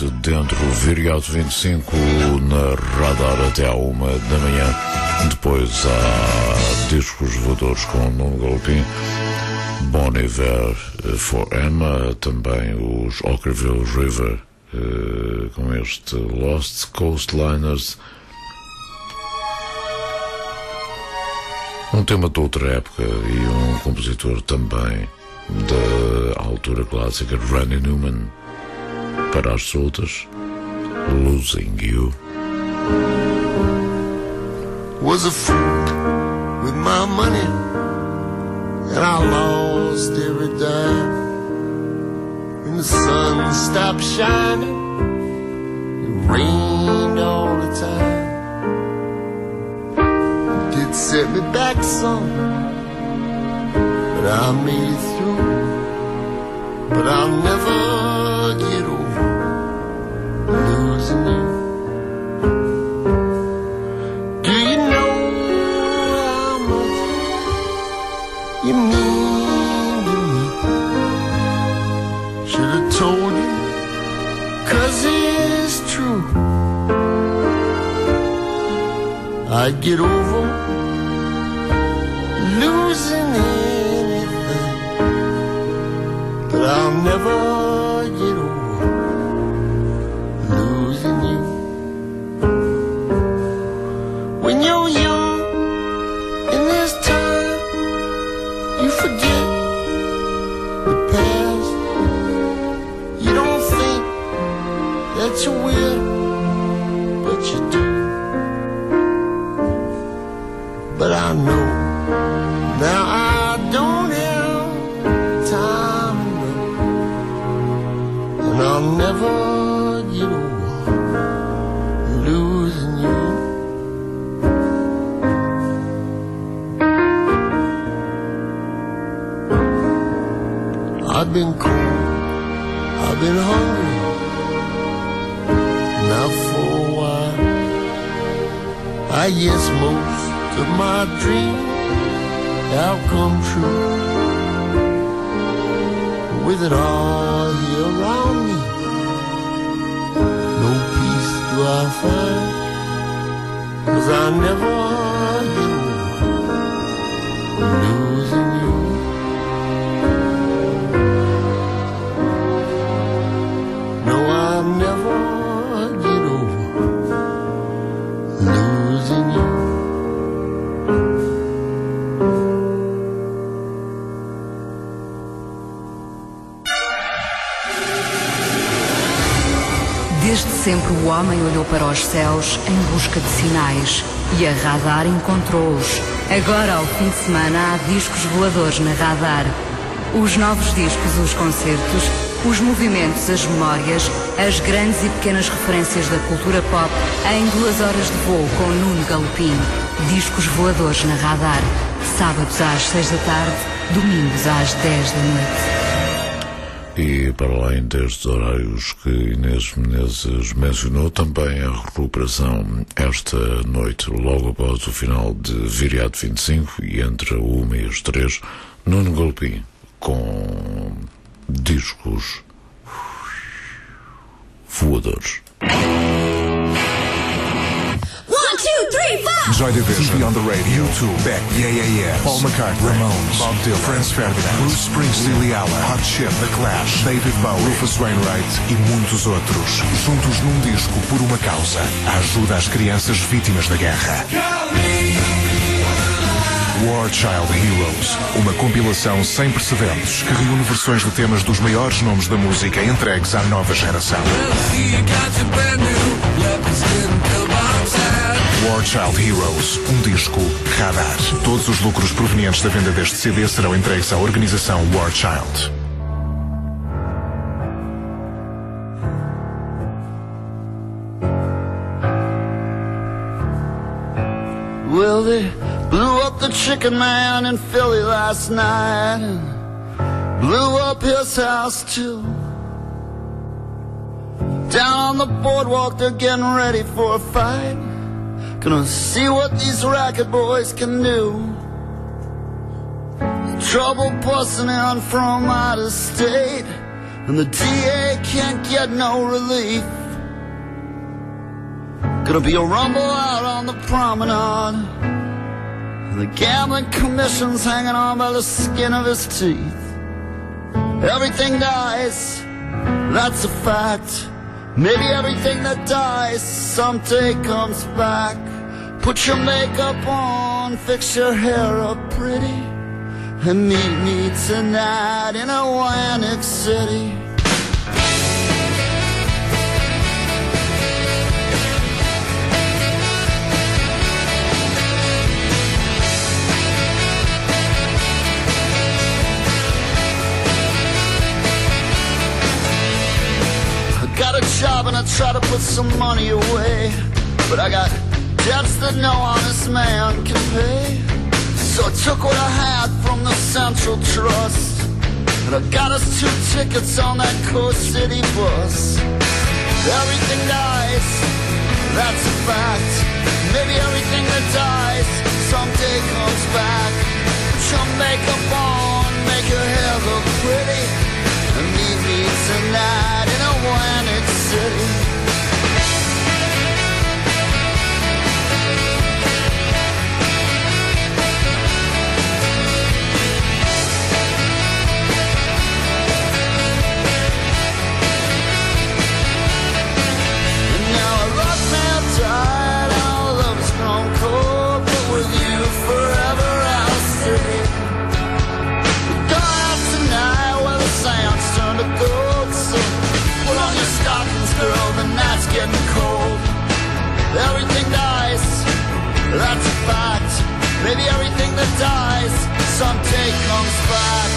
noite dentro do Viriato 25 na Radar até à 1 da manhã. Depois há discos voadores com Nuno Galopim, Bon Iver for Emma, também os Ockerville River com este Lost Coastliners, um tema de outra época e um compositor também da altura clássica, Randy Newman, para as soltas, Losing You. Was a fool with my money, and I lost every dime. When the sun stopped shining, it rained all the time. It did set me back some, but I made it through. But I'll never get over losing you. Do you know how much you mean to me? Should've told you, 'cause it's true. I'd get over losing anything, but I'll never get over losing you. When you're young in this time, you forget the past. You don't think that you will, but you do. But I know now I don't have time enough, and I'll never get over losing you. I've been cold, I've been hungry, now for a while. I guess most of my dreams have come true. With it all here around me, no peace do I find, 'cause I never get over losing you. No, I'll never get over losing you. Desde sempre o homem olhou para os céus em busca de sinais e a Radar encontrou-os. Agora, ao fim de semana, há discos voadores na Radar. Os novos discos, os concertos, os movimentos, as memórias, as grandes e pequenas referências da cultura pop em 2 horas de voo com Nuno Galopim. Discos voadores na Radar. Sábados às 6 da tarde, domingos às 10 da noite. E para além destes horários que Inês Menezes mencionou, também a recuperação esta noite, logo após o final de Viriato 25 e entre a 1 e as 3, Nuno Galopim, com discos voadores. Joy Division, TV on the Radio, YouTube, Beck, Yeah, Paul McCartney, Ramones, Bob Dylan, Franz Ferdinand, Bruce Springsteen, Lily Allen, Hot Chip, The Clash, David Bowie, Rufus Wainwright e muitos outros. Juntos num disco por uma causa: a ajuda às crianças vítimas da guerra. War Child Heroes, uma compilação sem precedentes que reúne versões de temas dos maiores nomes da música entregues à nova geração. War Child Heroes, um disco Radar. Todos os lucros provenientes da venda deste CD serão entregues à organização War Child. Well, they blew up the Chicken Man in Philly last night and blew up his house too. Down on the boardwalk they're getting ready for a fight. Gonna see what these racket boys can do. Trouble busting in from out of state, and the DA can't get no relief. Gonna be a rumble out on the promenade. The gambling commission's hanging on by the skin of his teeth. Everything dies, that's a fact. Maybe everything that dies someday comes back. Put your makeup on, fix your hair up pretty, and meet me tonight in Atlantic City. Got a job and I try to put some money away, but I got debts that no honest man can pay. So I took what I had from the Central Trust, and I got us 2 tickets on that Coast City bus. Everything dies, that's a fact. Maybe everything that dies someday comes back. Put your makeup on, make your hair look pretty, and meet me tonight in Atlantic City. And now a rock man died, our love has grown cold, but with you forever I'll stay. Go out tonight where the sands turn to gold, so put on your stockings, girl, the night's getting cold. Everything dies, that's a fact. Maybe everything that dies someday comes back.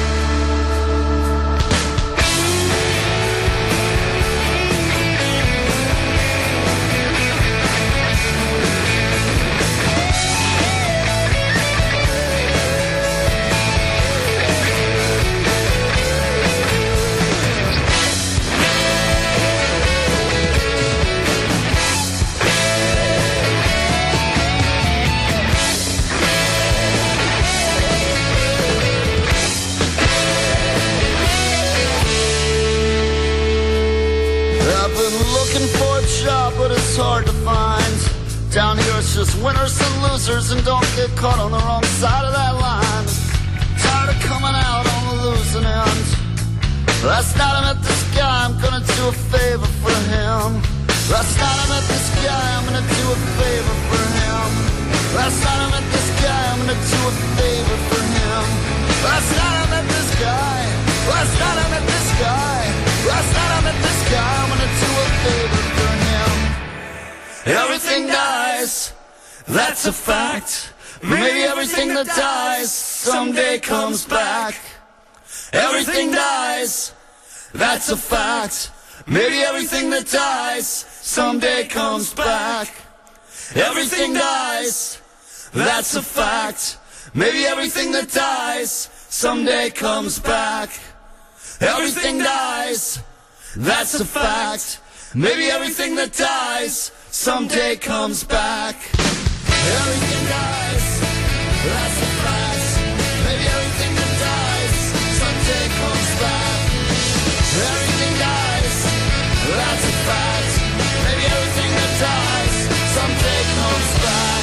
But it's hard to find. Down here it's just winners and losers, and don't get caught on the wrong side of that line. Tired of coming out on the losing end. Last night I met this guy, I'm gonna do a favor for him. Last night I met this guy, I'm gonna do a favor for him. Last night I met this guy, I'm gonna do a favor for him. Last night I met this guy. Last night I met this guy. Last night I met this guy, I'm gonna do a favor for him. Everything dies, that's a fact. Maybe everything that dies someday comes back. Everything dies, that's a fact. Maybe everything that dies someday comes back. Everything dies, that's a fact. Maybe everything that dies someday comes back. Everything dies, that's a fact. Maybe everything that dies someday comes back. Everything dies, that's a fact. Maybe everything that dies someday comes back. Everything dies, that's a fact. Maybe everything that dies someday comes back.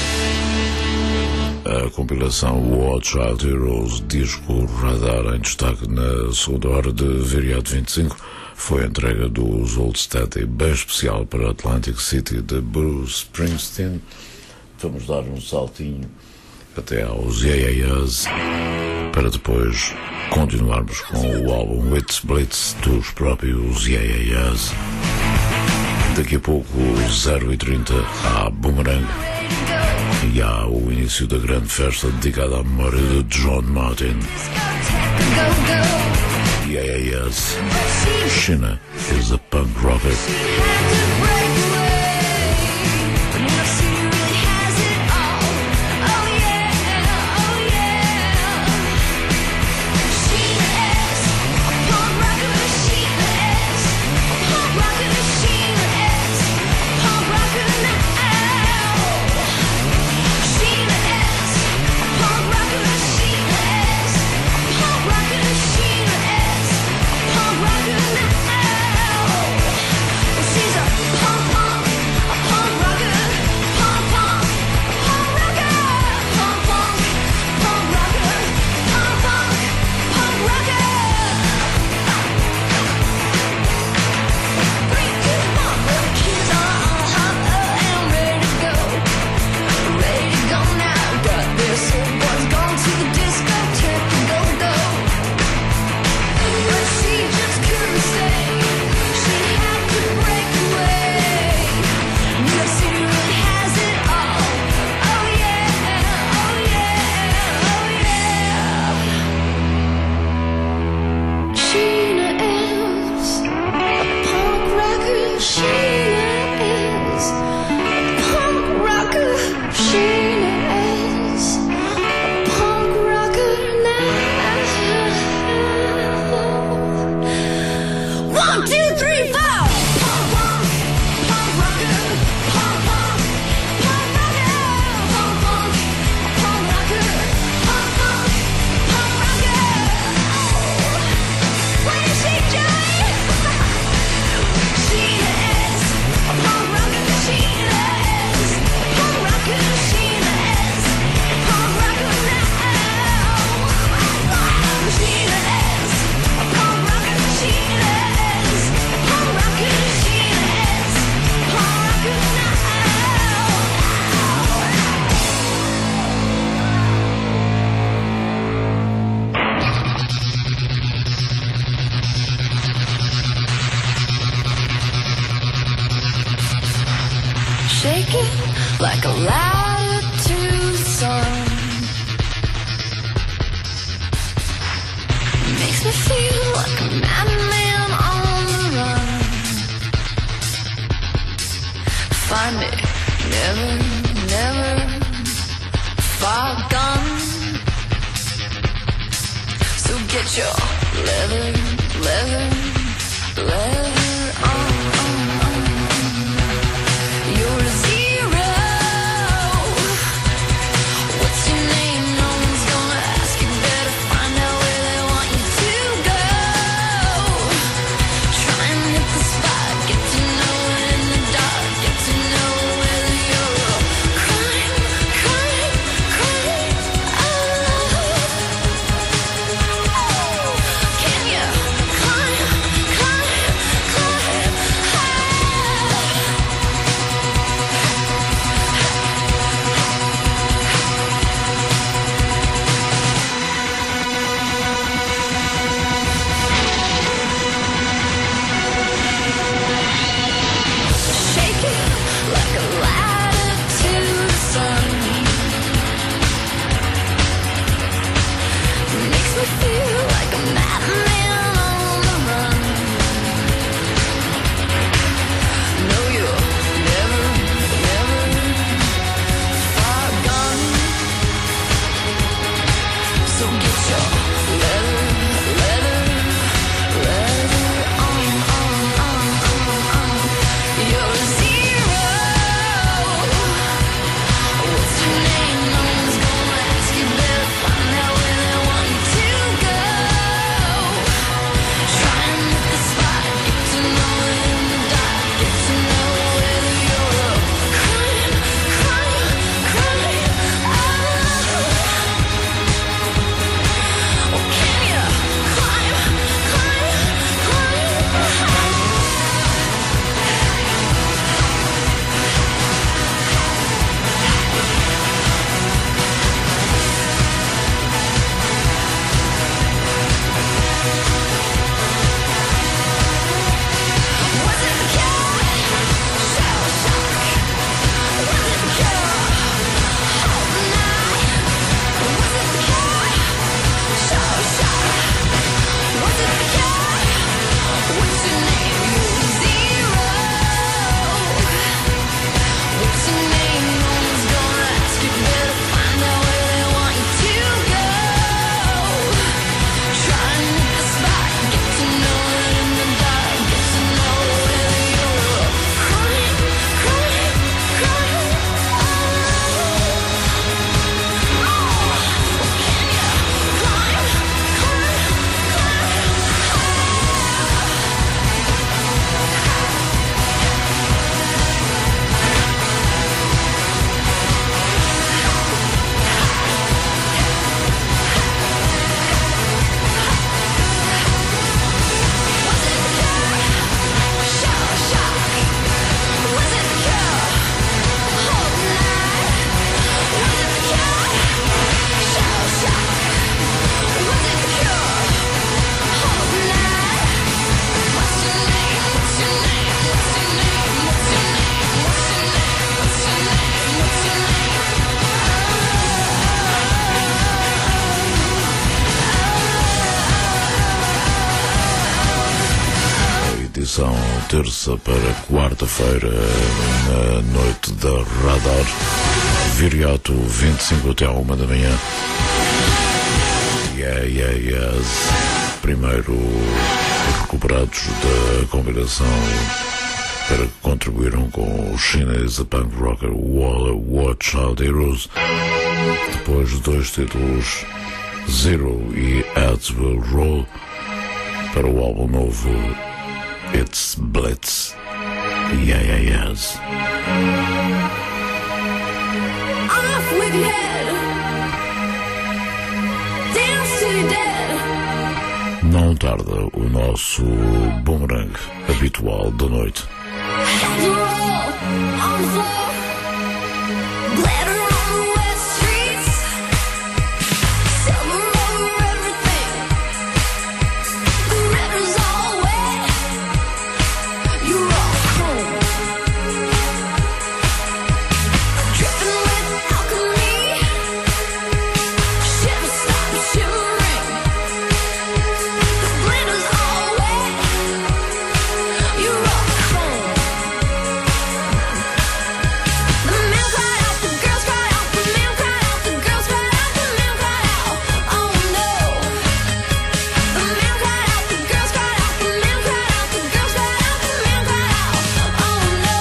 A compilação What Child Heroes, disco Radar, em destaque na segunda hora de Viriato 25, foi a entrega dos Old Steady, bem especial para Atlantic City, de Bruce Springsteen. Vamos dar um saltinho até aos Yeah, para depois continuarmos com o álbum Wits Blitz dos próprios Yeah. Daqui a pouco, 0h30, há Boomerang e há o início da grande festa dedicada à memória de John Martin. Yeah. Sheena is a punk rocker. Sheena is 1, 2, 3, 4. Shake it like a ladder to the sun. Makes me feel like a madman on the run. Find it, never far gone. So get your leather on. You're a zero. What's your name? No one's gonna ask. You better find out where they want you to go. Try and hit the spot. Get to know it in the dark. Get to know whether you're a crime. Can you climb? Shake it like a ladder to the sun. Makes me feel like a madman on the run. No, you're never far gone. So get your leather on. You're a zero. What's your name? No one's gonna ask. You better find out where they want you to go. Try and hit the spot. Get to know it in the dark. Get to know whether you're a crime. Or can you climb? Was it the cure? Shell shock. Was it the cure? Hope not. Was it the cure? Shell shock. Was it the cure? What's your name? You're zero. What's your name? No one's gonna ask. You better find out where they want you to go. Try and hit the spot. Get to know it in the dark. Get to know whether you're a crime. Can you climb? Shell shock. Was it the cure? Hope not. Was it the cure? Shell shock. Was it the cure? Hope not. What's your name? What's your name? What's your name? What's your name? What's your name? What's your name? What's your name? Edição terça para quarta-feira, na noite da Radar. Viriato 25 até à 1 da manhã. Yes. Primeiro recuperados da combinação para que contribuíram com o chinês de punk rocker War Child Heroes. Depois de 2 títulos, Zero e Ads Will Roll, para o álbum novo It's Blitz. Yes. Off with your head, dance to your dead. Não tarda o nosso boomerang habitual da noite. Heads roll on the floor, glitter on the wet streets, silver over everything. The river's all wet, you're all home. Dripping with alchemy, shiver stop shimmering. The glitter's all wet, you're all home. The man cried out, the girls cried out, the man cried out, the girls cried out, the man cried out. Oh no. The man cried out, the girls cried out, the man cried out, the girls cried out, the man cried out. Oh no.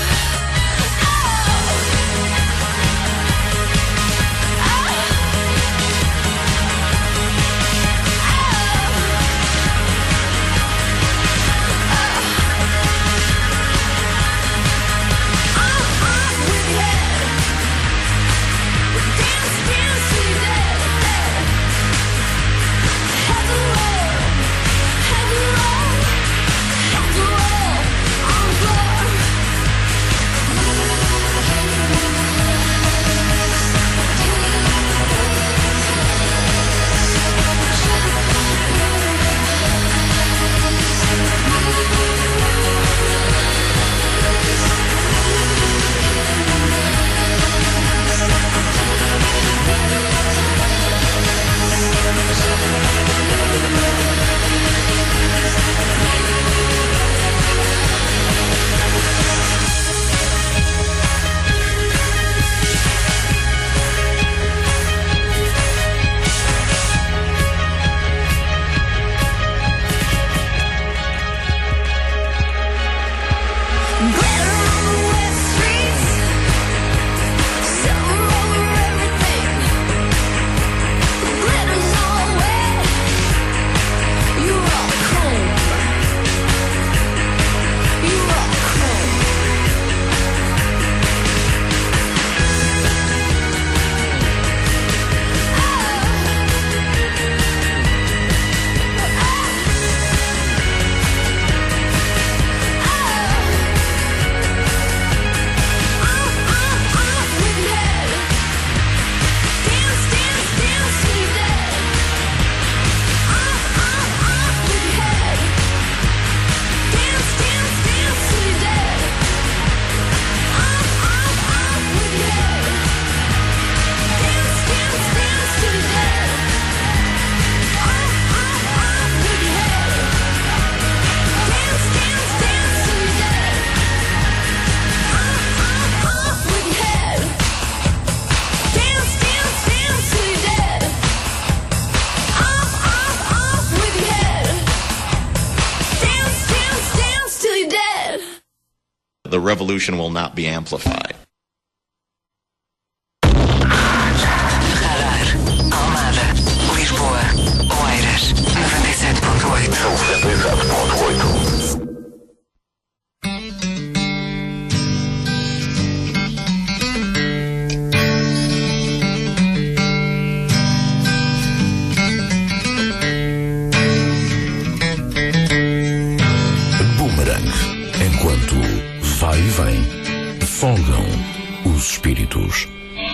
The revolution will not be amplified. Radar, Almada, Lisboa, Oeiras, 97.8. 97.8. Enquanto vai e vem, folgam os espíritos.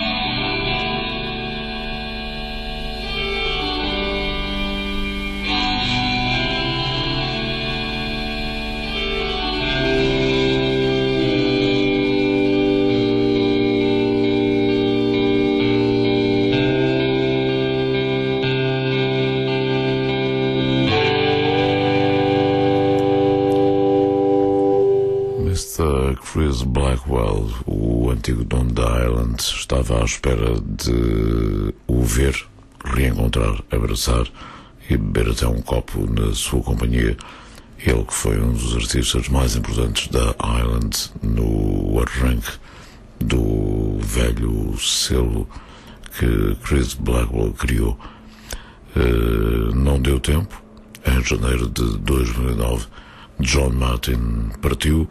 Chris Blackwell, o antigo dono da Island, estava à espera de o ver, reencontrar, abraçar e beber até um copo na sua companhia. Ele que foi um dos artistas mais importantes da Island no arranque do velho selo que Chris Blackwell criou. Não deu tempo. Em janeiro de 2009, John Martin partiu.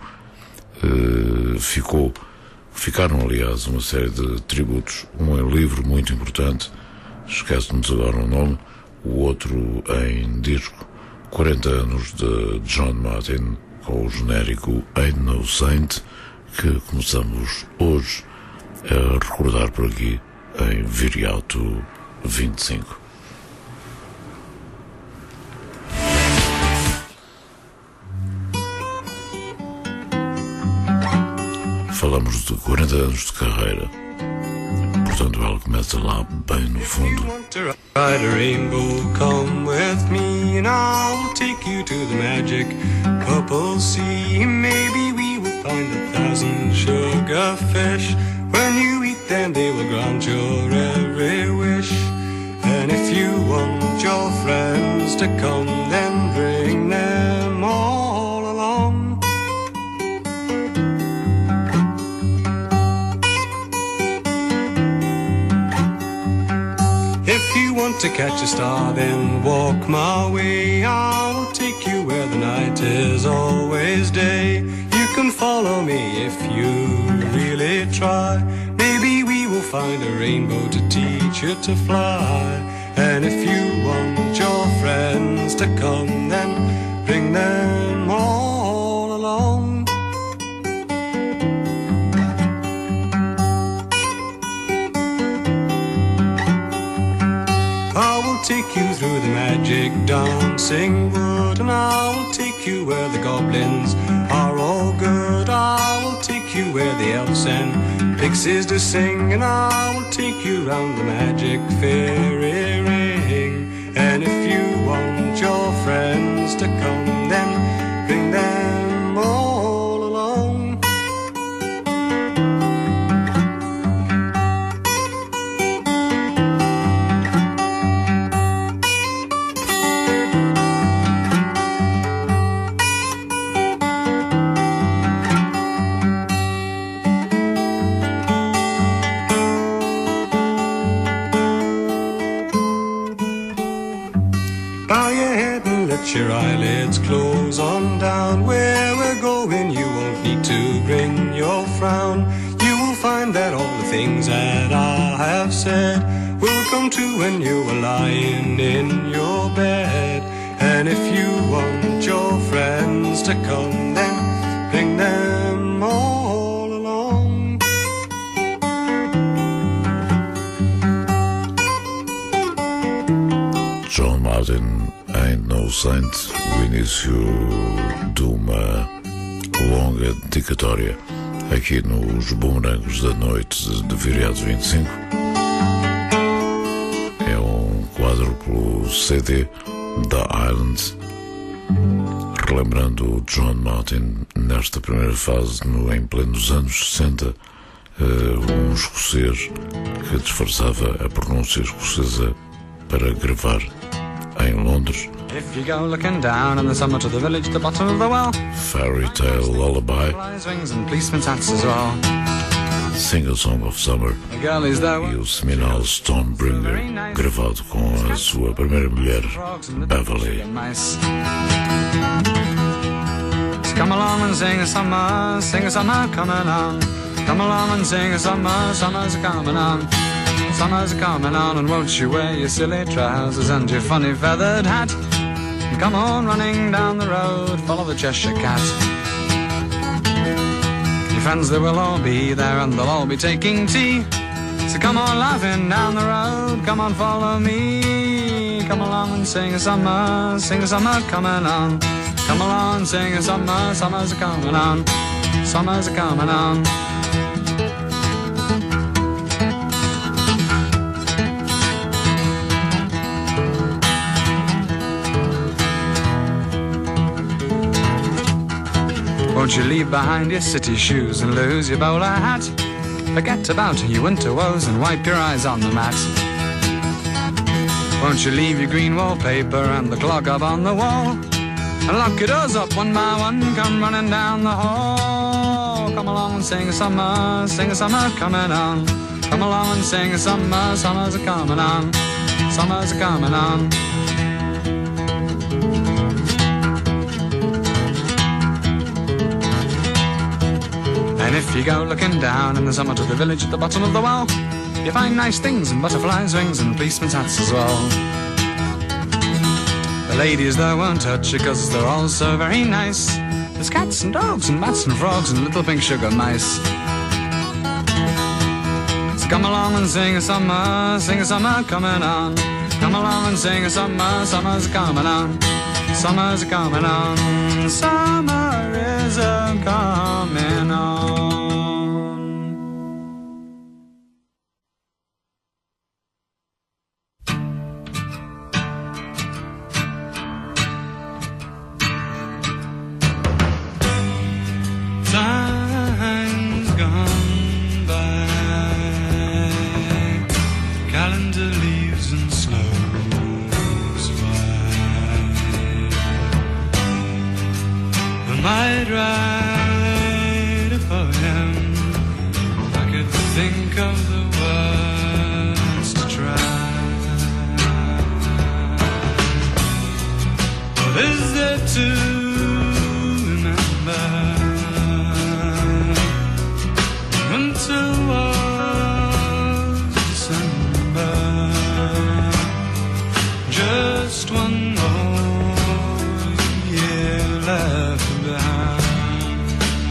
Ficaram, aliás, uma série de tributos. Um em livro muito importante, esquece-nos agora o nome, o outro em disco, 40 anos de John Martin, com o genérico Ain't No Saint, que começamos hoje a recordar por aqui em Viriato 25. Falamos de 40 anos de carreira, portanto ela começa lá bem no fundo. Ride a rainbow, come with me, and I'll take you to the magic couple sea. Maybe we will find 1,000 sugar fish. When you eat them, they will grant your every wish. And if you want your friends to come, then bring them all along. If you want to catch a star, then walk my way. I'll take you where the night is always day. You can follow me if you really try. Maybe we will find a rainbow to teach you to fly. And if you want your friends to come, then bring them all along. I will take you through the magic dancing wood, and I will take you where the goblins are all good. I will take you where the elves and pixies do sing, and I will take you round the magic fairy ring. And if you want your friends to come, then bring them all along. Your eyelids close on down. Where we're going, you won't need to bring your frown. You will find that all the things that I have said will come true when you are lying in your bed. And if you want your friends to come, then bring them all along. John Martin, Ain't No Saint, o início de uma longa dedicatória aqui nos bumerangos da noite de Viriato 25. É um quádruplo CD da Island, relembrando John Martin nesta primeira fase, em plenos anos 60, um escocês que disfarçava a pronúncia escocesa para gravar em Londres. If you go looking down in the summer to the village, the bottom of the well, Fairy Tale Lullaby, wings and policemen's hats as well. Sing a Song of Summer e o seminal Stormbringer, gravado com a sua primeira mulher, Beverly. So come along and sing a summer coming on. Come along and sing a summer's coming on. Summer's coming on, and won't you wear your silly trousers and your funny feathered hat? And come on running down the road, follow the Cheshire Cat. Your friends, they will all be there, and they'll all be taking tea. So come on laughing down the road, come on follow me. Come along and sing a summer coming on. Come along and sing a summer's coming on. Summer's coming on. Won't you leave behind your city shoes and lose your bowler hat? Forget about your winter woes and wipe your eyes on the mat. Won't you leave your green wallpaper and the clog up on the wall? Lock your doors up one by one, come running down the hall. Come along and sing a summer coming on. Come along and sing a summer's a coming on. Summer's a coming on. And if you go looking down in the summer to the village at the bottom of the well, you find nice things and butterflies' wings and policemen's hats as well. The ladies there won't touch you 'cause they're all so very nice. There's cats and dogs and bats and frogs and little pink sugar mice. So come along and sing a summer coming on. Come along and sing a summer's coming on. Summer's coming on. Summer is a coming on. Time's gone by, calendar leaves and snows fly. I might write a poem, I could think of the words to try. What is there to remember? Winter was December, just one more year left behind.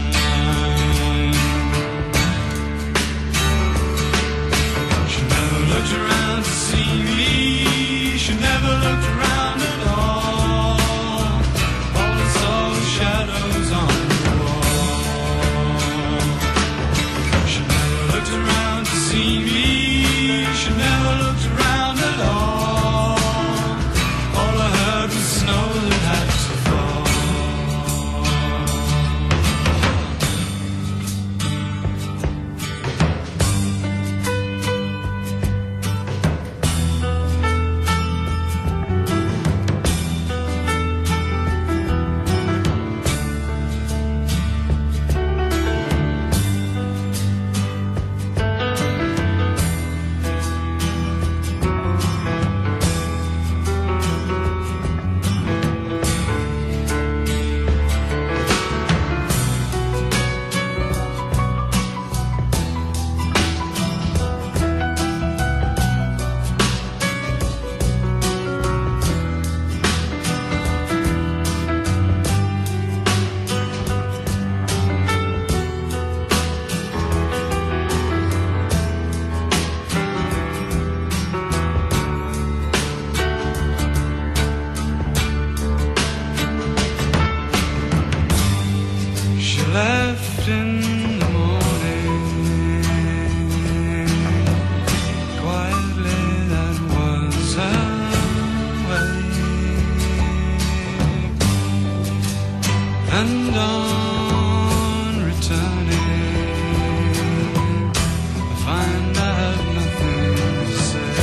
She never looked around to see me, she never looked around at all. All I saw was shadows on the wall. She never looked around to see me, she never looked around at all. All I heard was snow that had to fall. She left in the morning, quietly that was her way. And on returning, I find I had nothing to say.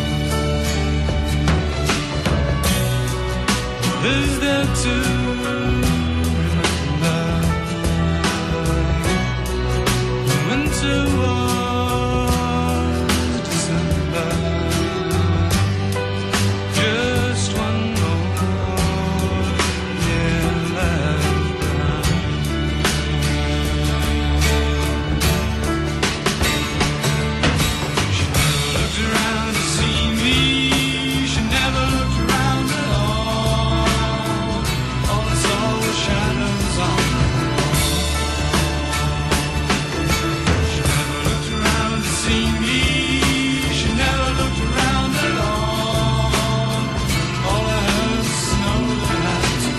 Is there to winter was December, just one more year left behind. She never looked around to see me, she never looked around at all. All I saw was shadows on the wall. See me, she never looked around at all. All I heard was snow that had to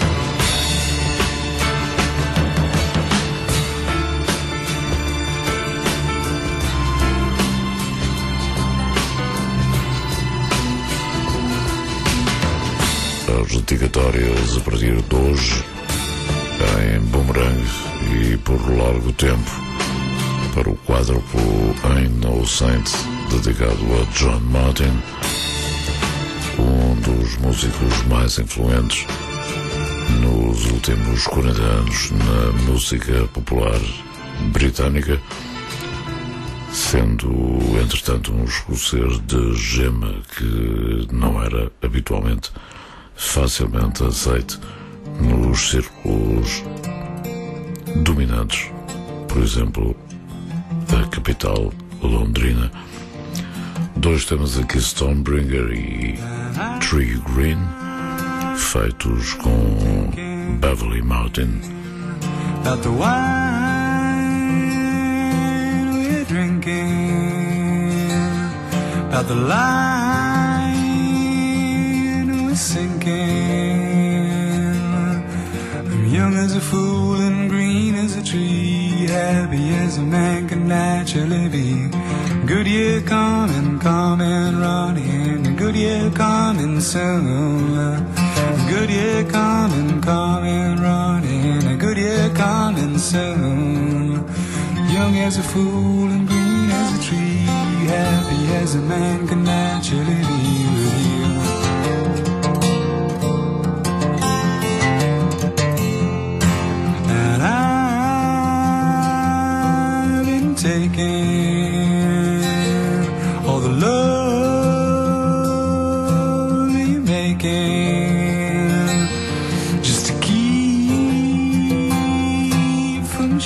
As dedicatórias a partir de hoje em Boomerang e por largo tempo para o quádruplo Ain't No Saint, dedicado a John Martin, um dos músicos mais influentes nos últimos 40 anos na música popular britânica, sendo, entretanto, um escocês de gema que não era habitualmente facilmente aceito nos círculos dominantes, por exemplo, da capital londrina. Dois temas aqui, Stonebringer e Tree Green, feitos com Beverly Martin. About the wine we're drinking, about the line we're sinking. I'm young as a fool and green as a tree, happy as a man can naturally be. Good year coming, coming, running, good year coming soon. Good year coming, coming, running, a good year coming soon. Young as a fool and green as a tree, happy as a man can naturally be with you. And I've been taking all the love you're making, just to keep from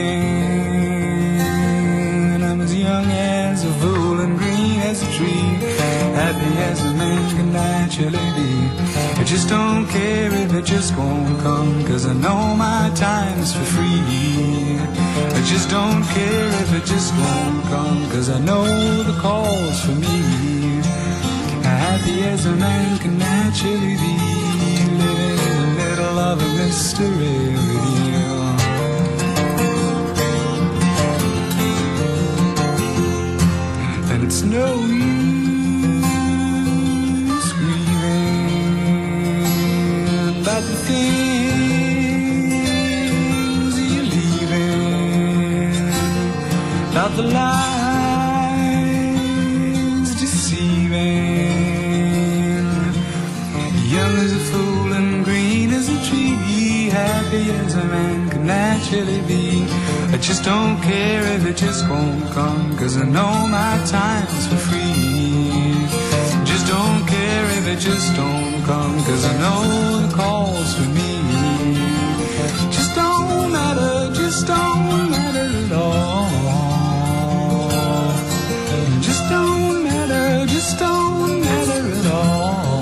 shaking. I'm as young as a fool and green as a tree, happy as a man can naturally be. I just don't care if it just won't come, 'cause I know my time's for free. I just don't care if it just won't come, 'cause I know the call's for me. Happy as a man can naturally be, living in a little of a mystery with you. And it's no use grieving about the things you're leaving, about the lies deceiving. Young as a fool and green as a tree, happy as a man can naturally be. I just don't care if it just won't come, 'cause I know my time's for free. Just don't care if it just don't come, 'cause I know the call's for me. Just don't matter, just don't matter at all. Just don't matter, just don't matter at all.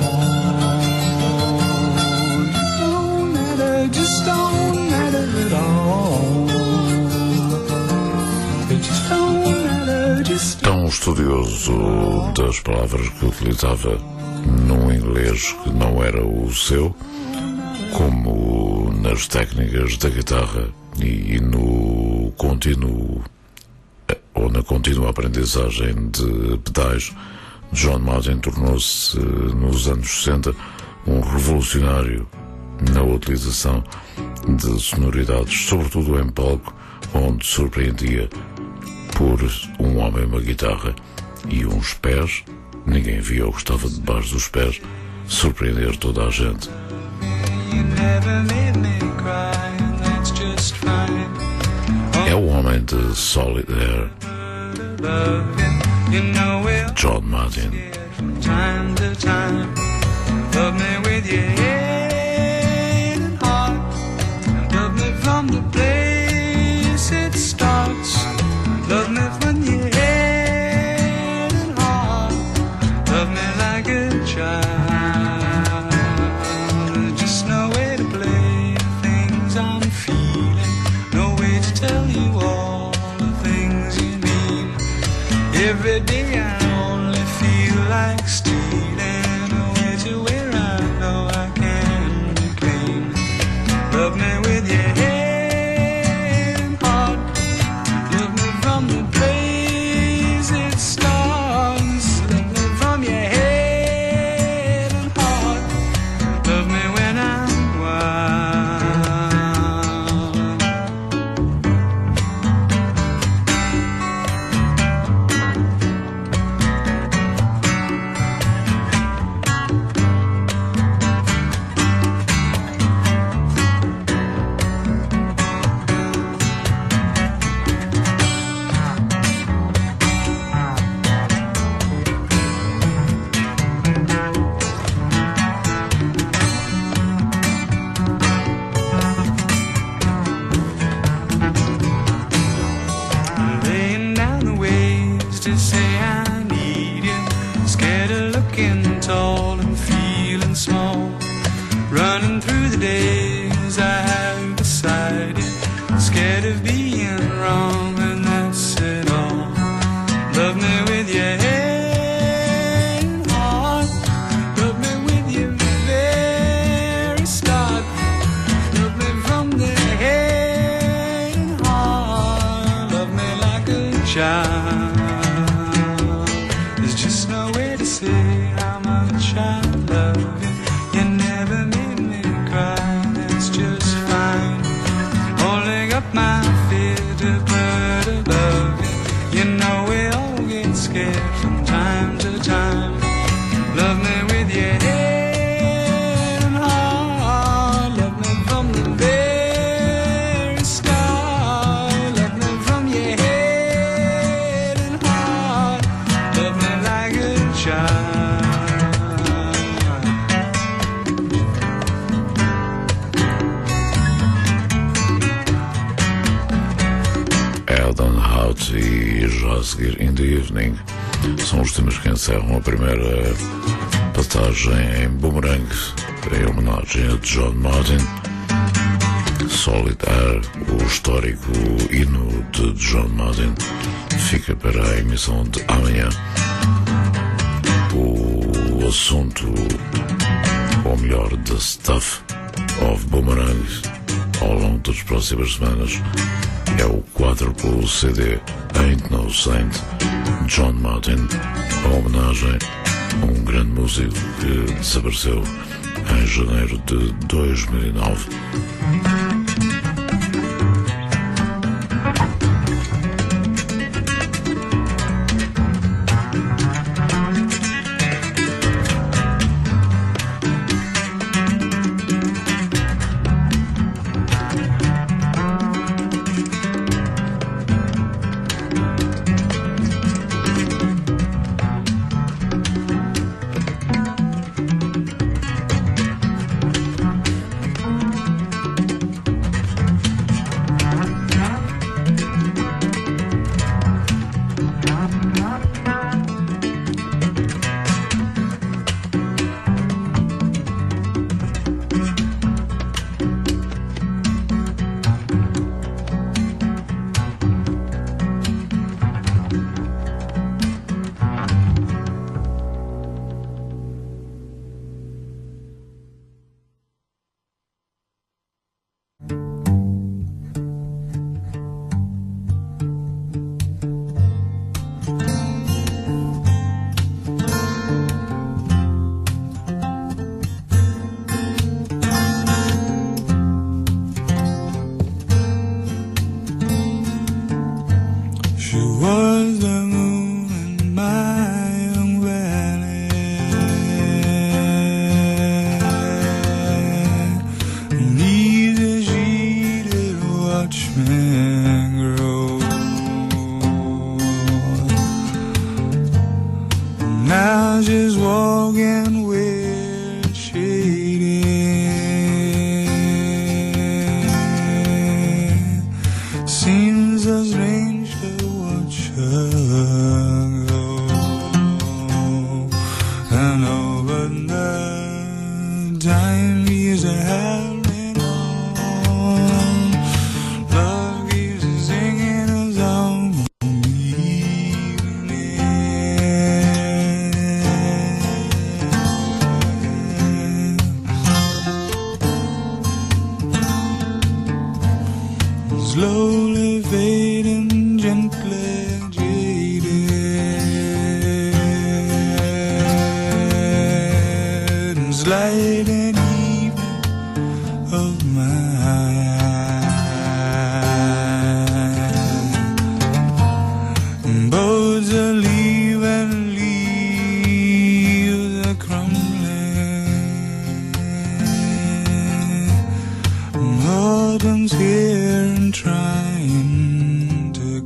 Don't matter, just don't matter at all. Just don't matter, just Tão estudioso das palavras que utilizava num inglês que não era o seu, como nas técnicas da guitarra e no contínuo ou na contínua aprendizagem de pedais, John Martin tornou-se nos anos 60 um revolucionário na utilização de sonoridades, sobretudo em palco, onde surpreendia por um homem, uma guitarra e uns pés. Ninguém via o que estava debaixo dos pés, surpreender toda a gente. É o homem de Solid Air, John Martin. time to time. Love me with your head and heart. Love me from the place it starts. Love me from your head and heart. Love me like a child. Just no way to play the things I'm feeling. No way to tell you all the things you mean. Every day I only feel like stealing away to where I know I can be clean. Love me with your head and heart. Love me from the place it starts. Love me from your head and heart. Love me when I'm wild. scared of being wrong, and that's it all. Love me with your head and heart. Love me with your very start. Love me from the head and heart. Love me like a child. There's just no way to say how much I love you. You never made me cry, that's just fine. Holding up my fear to put above you. You know we all get scared from time to time. Love me with your head and heart. Love me from the very start. Love me from your head and heart. Love me like a child. Adam Hart e já a seguir In the Evening são os temas que encerram a primeira passagem em Boomerang em homenagem a John Martin. Solid Air, o histórico hino de John Martin, fica para a emissão de amanhã. O assunto, ou melhor, The Stuff of Boomerang, ao longo das próximas semanas, é o quádruplo CD Ain't No Saint, John Martin, a homenagem a um grande músico que desapareceu em janeiro de 2009. Slowly fading, gently jaded, and sliding evening of mine. Boats are leaving, leaves are crumbling. Autumn's here and trying to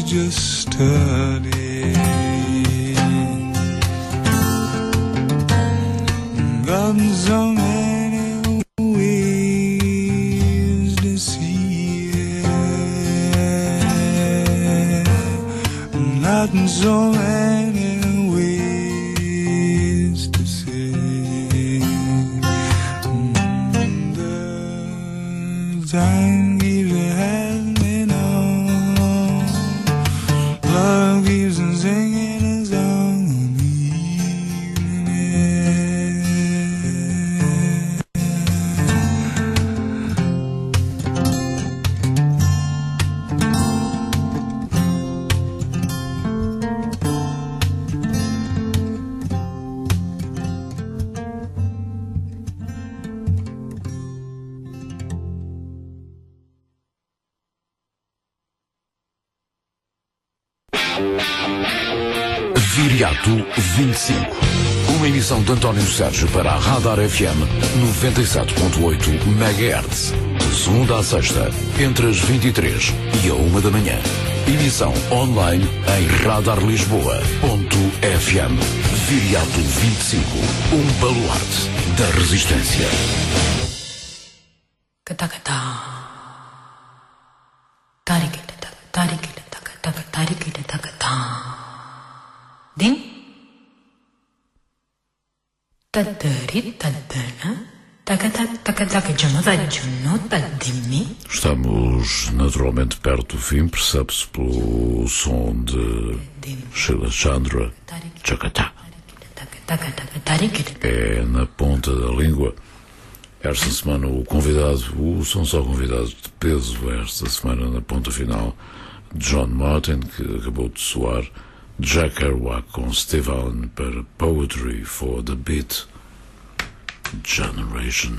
just study. Got so many ways to see it, not so many ways to say. The time keeps happening on, love keeps on singing a song on the Viriato 25. Uma emissão de António Sérgio para a Radar FM 97.8 MHz. De segunda a sexta, entre as 23 e a 1 da manhã. Emissão online em radarlisboa.fm. Viriato 25. Um baluarte da resistência. Ding. Tadari tadana. Estamos naturalmente perto do fim, percebe-se pelo som de Sheila Chandra. Chakata. É na ponta da língua. Esta semana o convidado, são só convidados de peso esta semana na ponta final, John Martin, que acabou de soar, Jack Kerouac com Steve Allen para Poetry for the Beat Generation.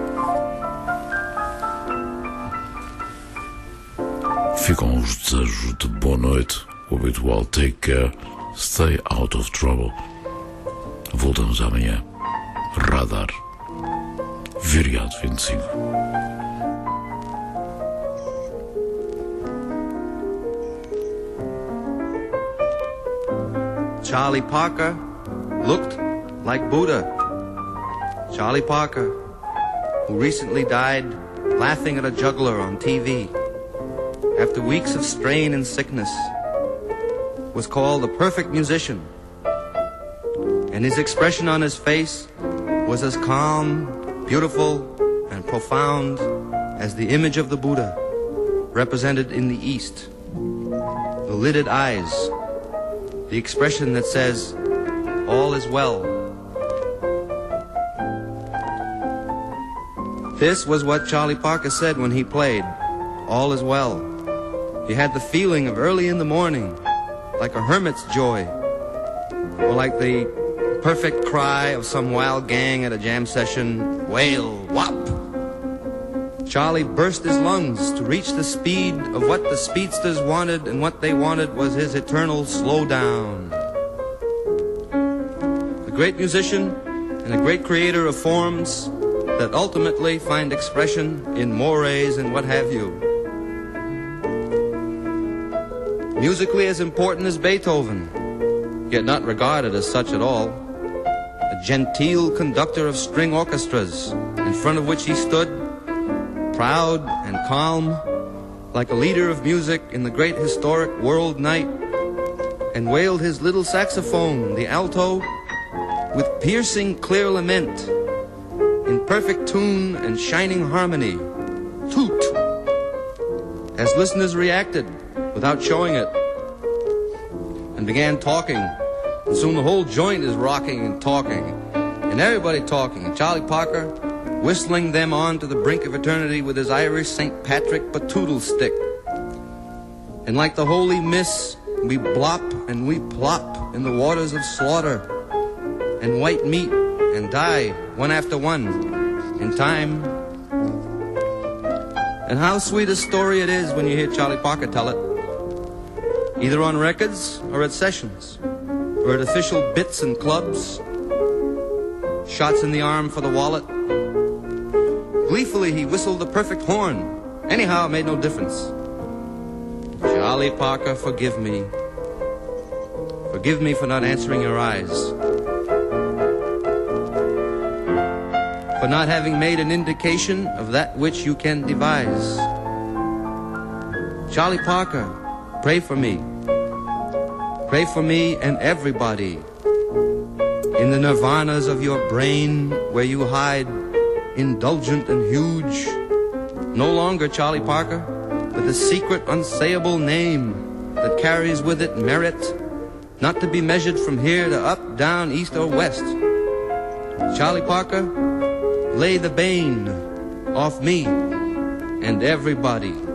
Ficam os desejos de boa noite, o habitual take care, stay out of trouble. Voltamos amanhã. Radar. Viriato 25. Charlie Parker looked like Buddha. Charlie Parker, who recently died laughing at a juggler on TV after weeks of strain and sickness, was called the perfect musician. And his expression on his face was as calm, beautiful, and profound as the image of the Buddha represented in the East. The lidded eyes, the expression that says, all is well. This was what Charlie Parker said when he played, all is well. He had the feeling of early in the morning, like a hermit's joy, or like the perfect cry of some wild gang at a jam session, wail, whop. Charlie burst his lungs to reach the speed of what the speedsters wanted, and what they wanted was his eternal slowdown. A great musician and a great creator of forms that ultimately find expression in mores and what have you. Musically as important as Beethoven, yet not regarded as such at all. A genteel conductor of string orchestras, in front of which he stood, proud and calm, like a leader of music in the great historic world night, and wailed his little saxophone, the alto, with piercing clear lament, in perfect tune and shining harmony, toot, as listeners reacted without showing it, and began talking, and soon the whole joint is rocking and talking, and everybody talking, and Charlie Parker whistling them on to the brink of eternity with his Irish St. Patrick batoodle stick. And like the holy miss, we blop and we plop in the waters of slaughter and white meat and die one after one in time. And how sweet a story it is when you hear Charlie Parker tell it, either on records or at sessions, or at official bits and clubs, shots in the arm for the wallet. Gleefully he whistled the perfect horn. Anyhow, it made no difference. Charlie Parker, forgive me. Forgive me for not answering your eyes. For not having made an indication of that which you can devise. Charlie Parker, pray for me. Pray for me and everybody. In the nirvanas of your brain where you hide, indulgent and huge. No longer Charlie Parker, but the secret unsayable name that carries with it merit, not to be measured from here to up, down, east or west. Charlie Parker, lay the bane off me and everybody.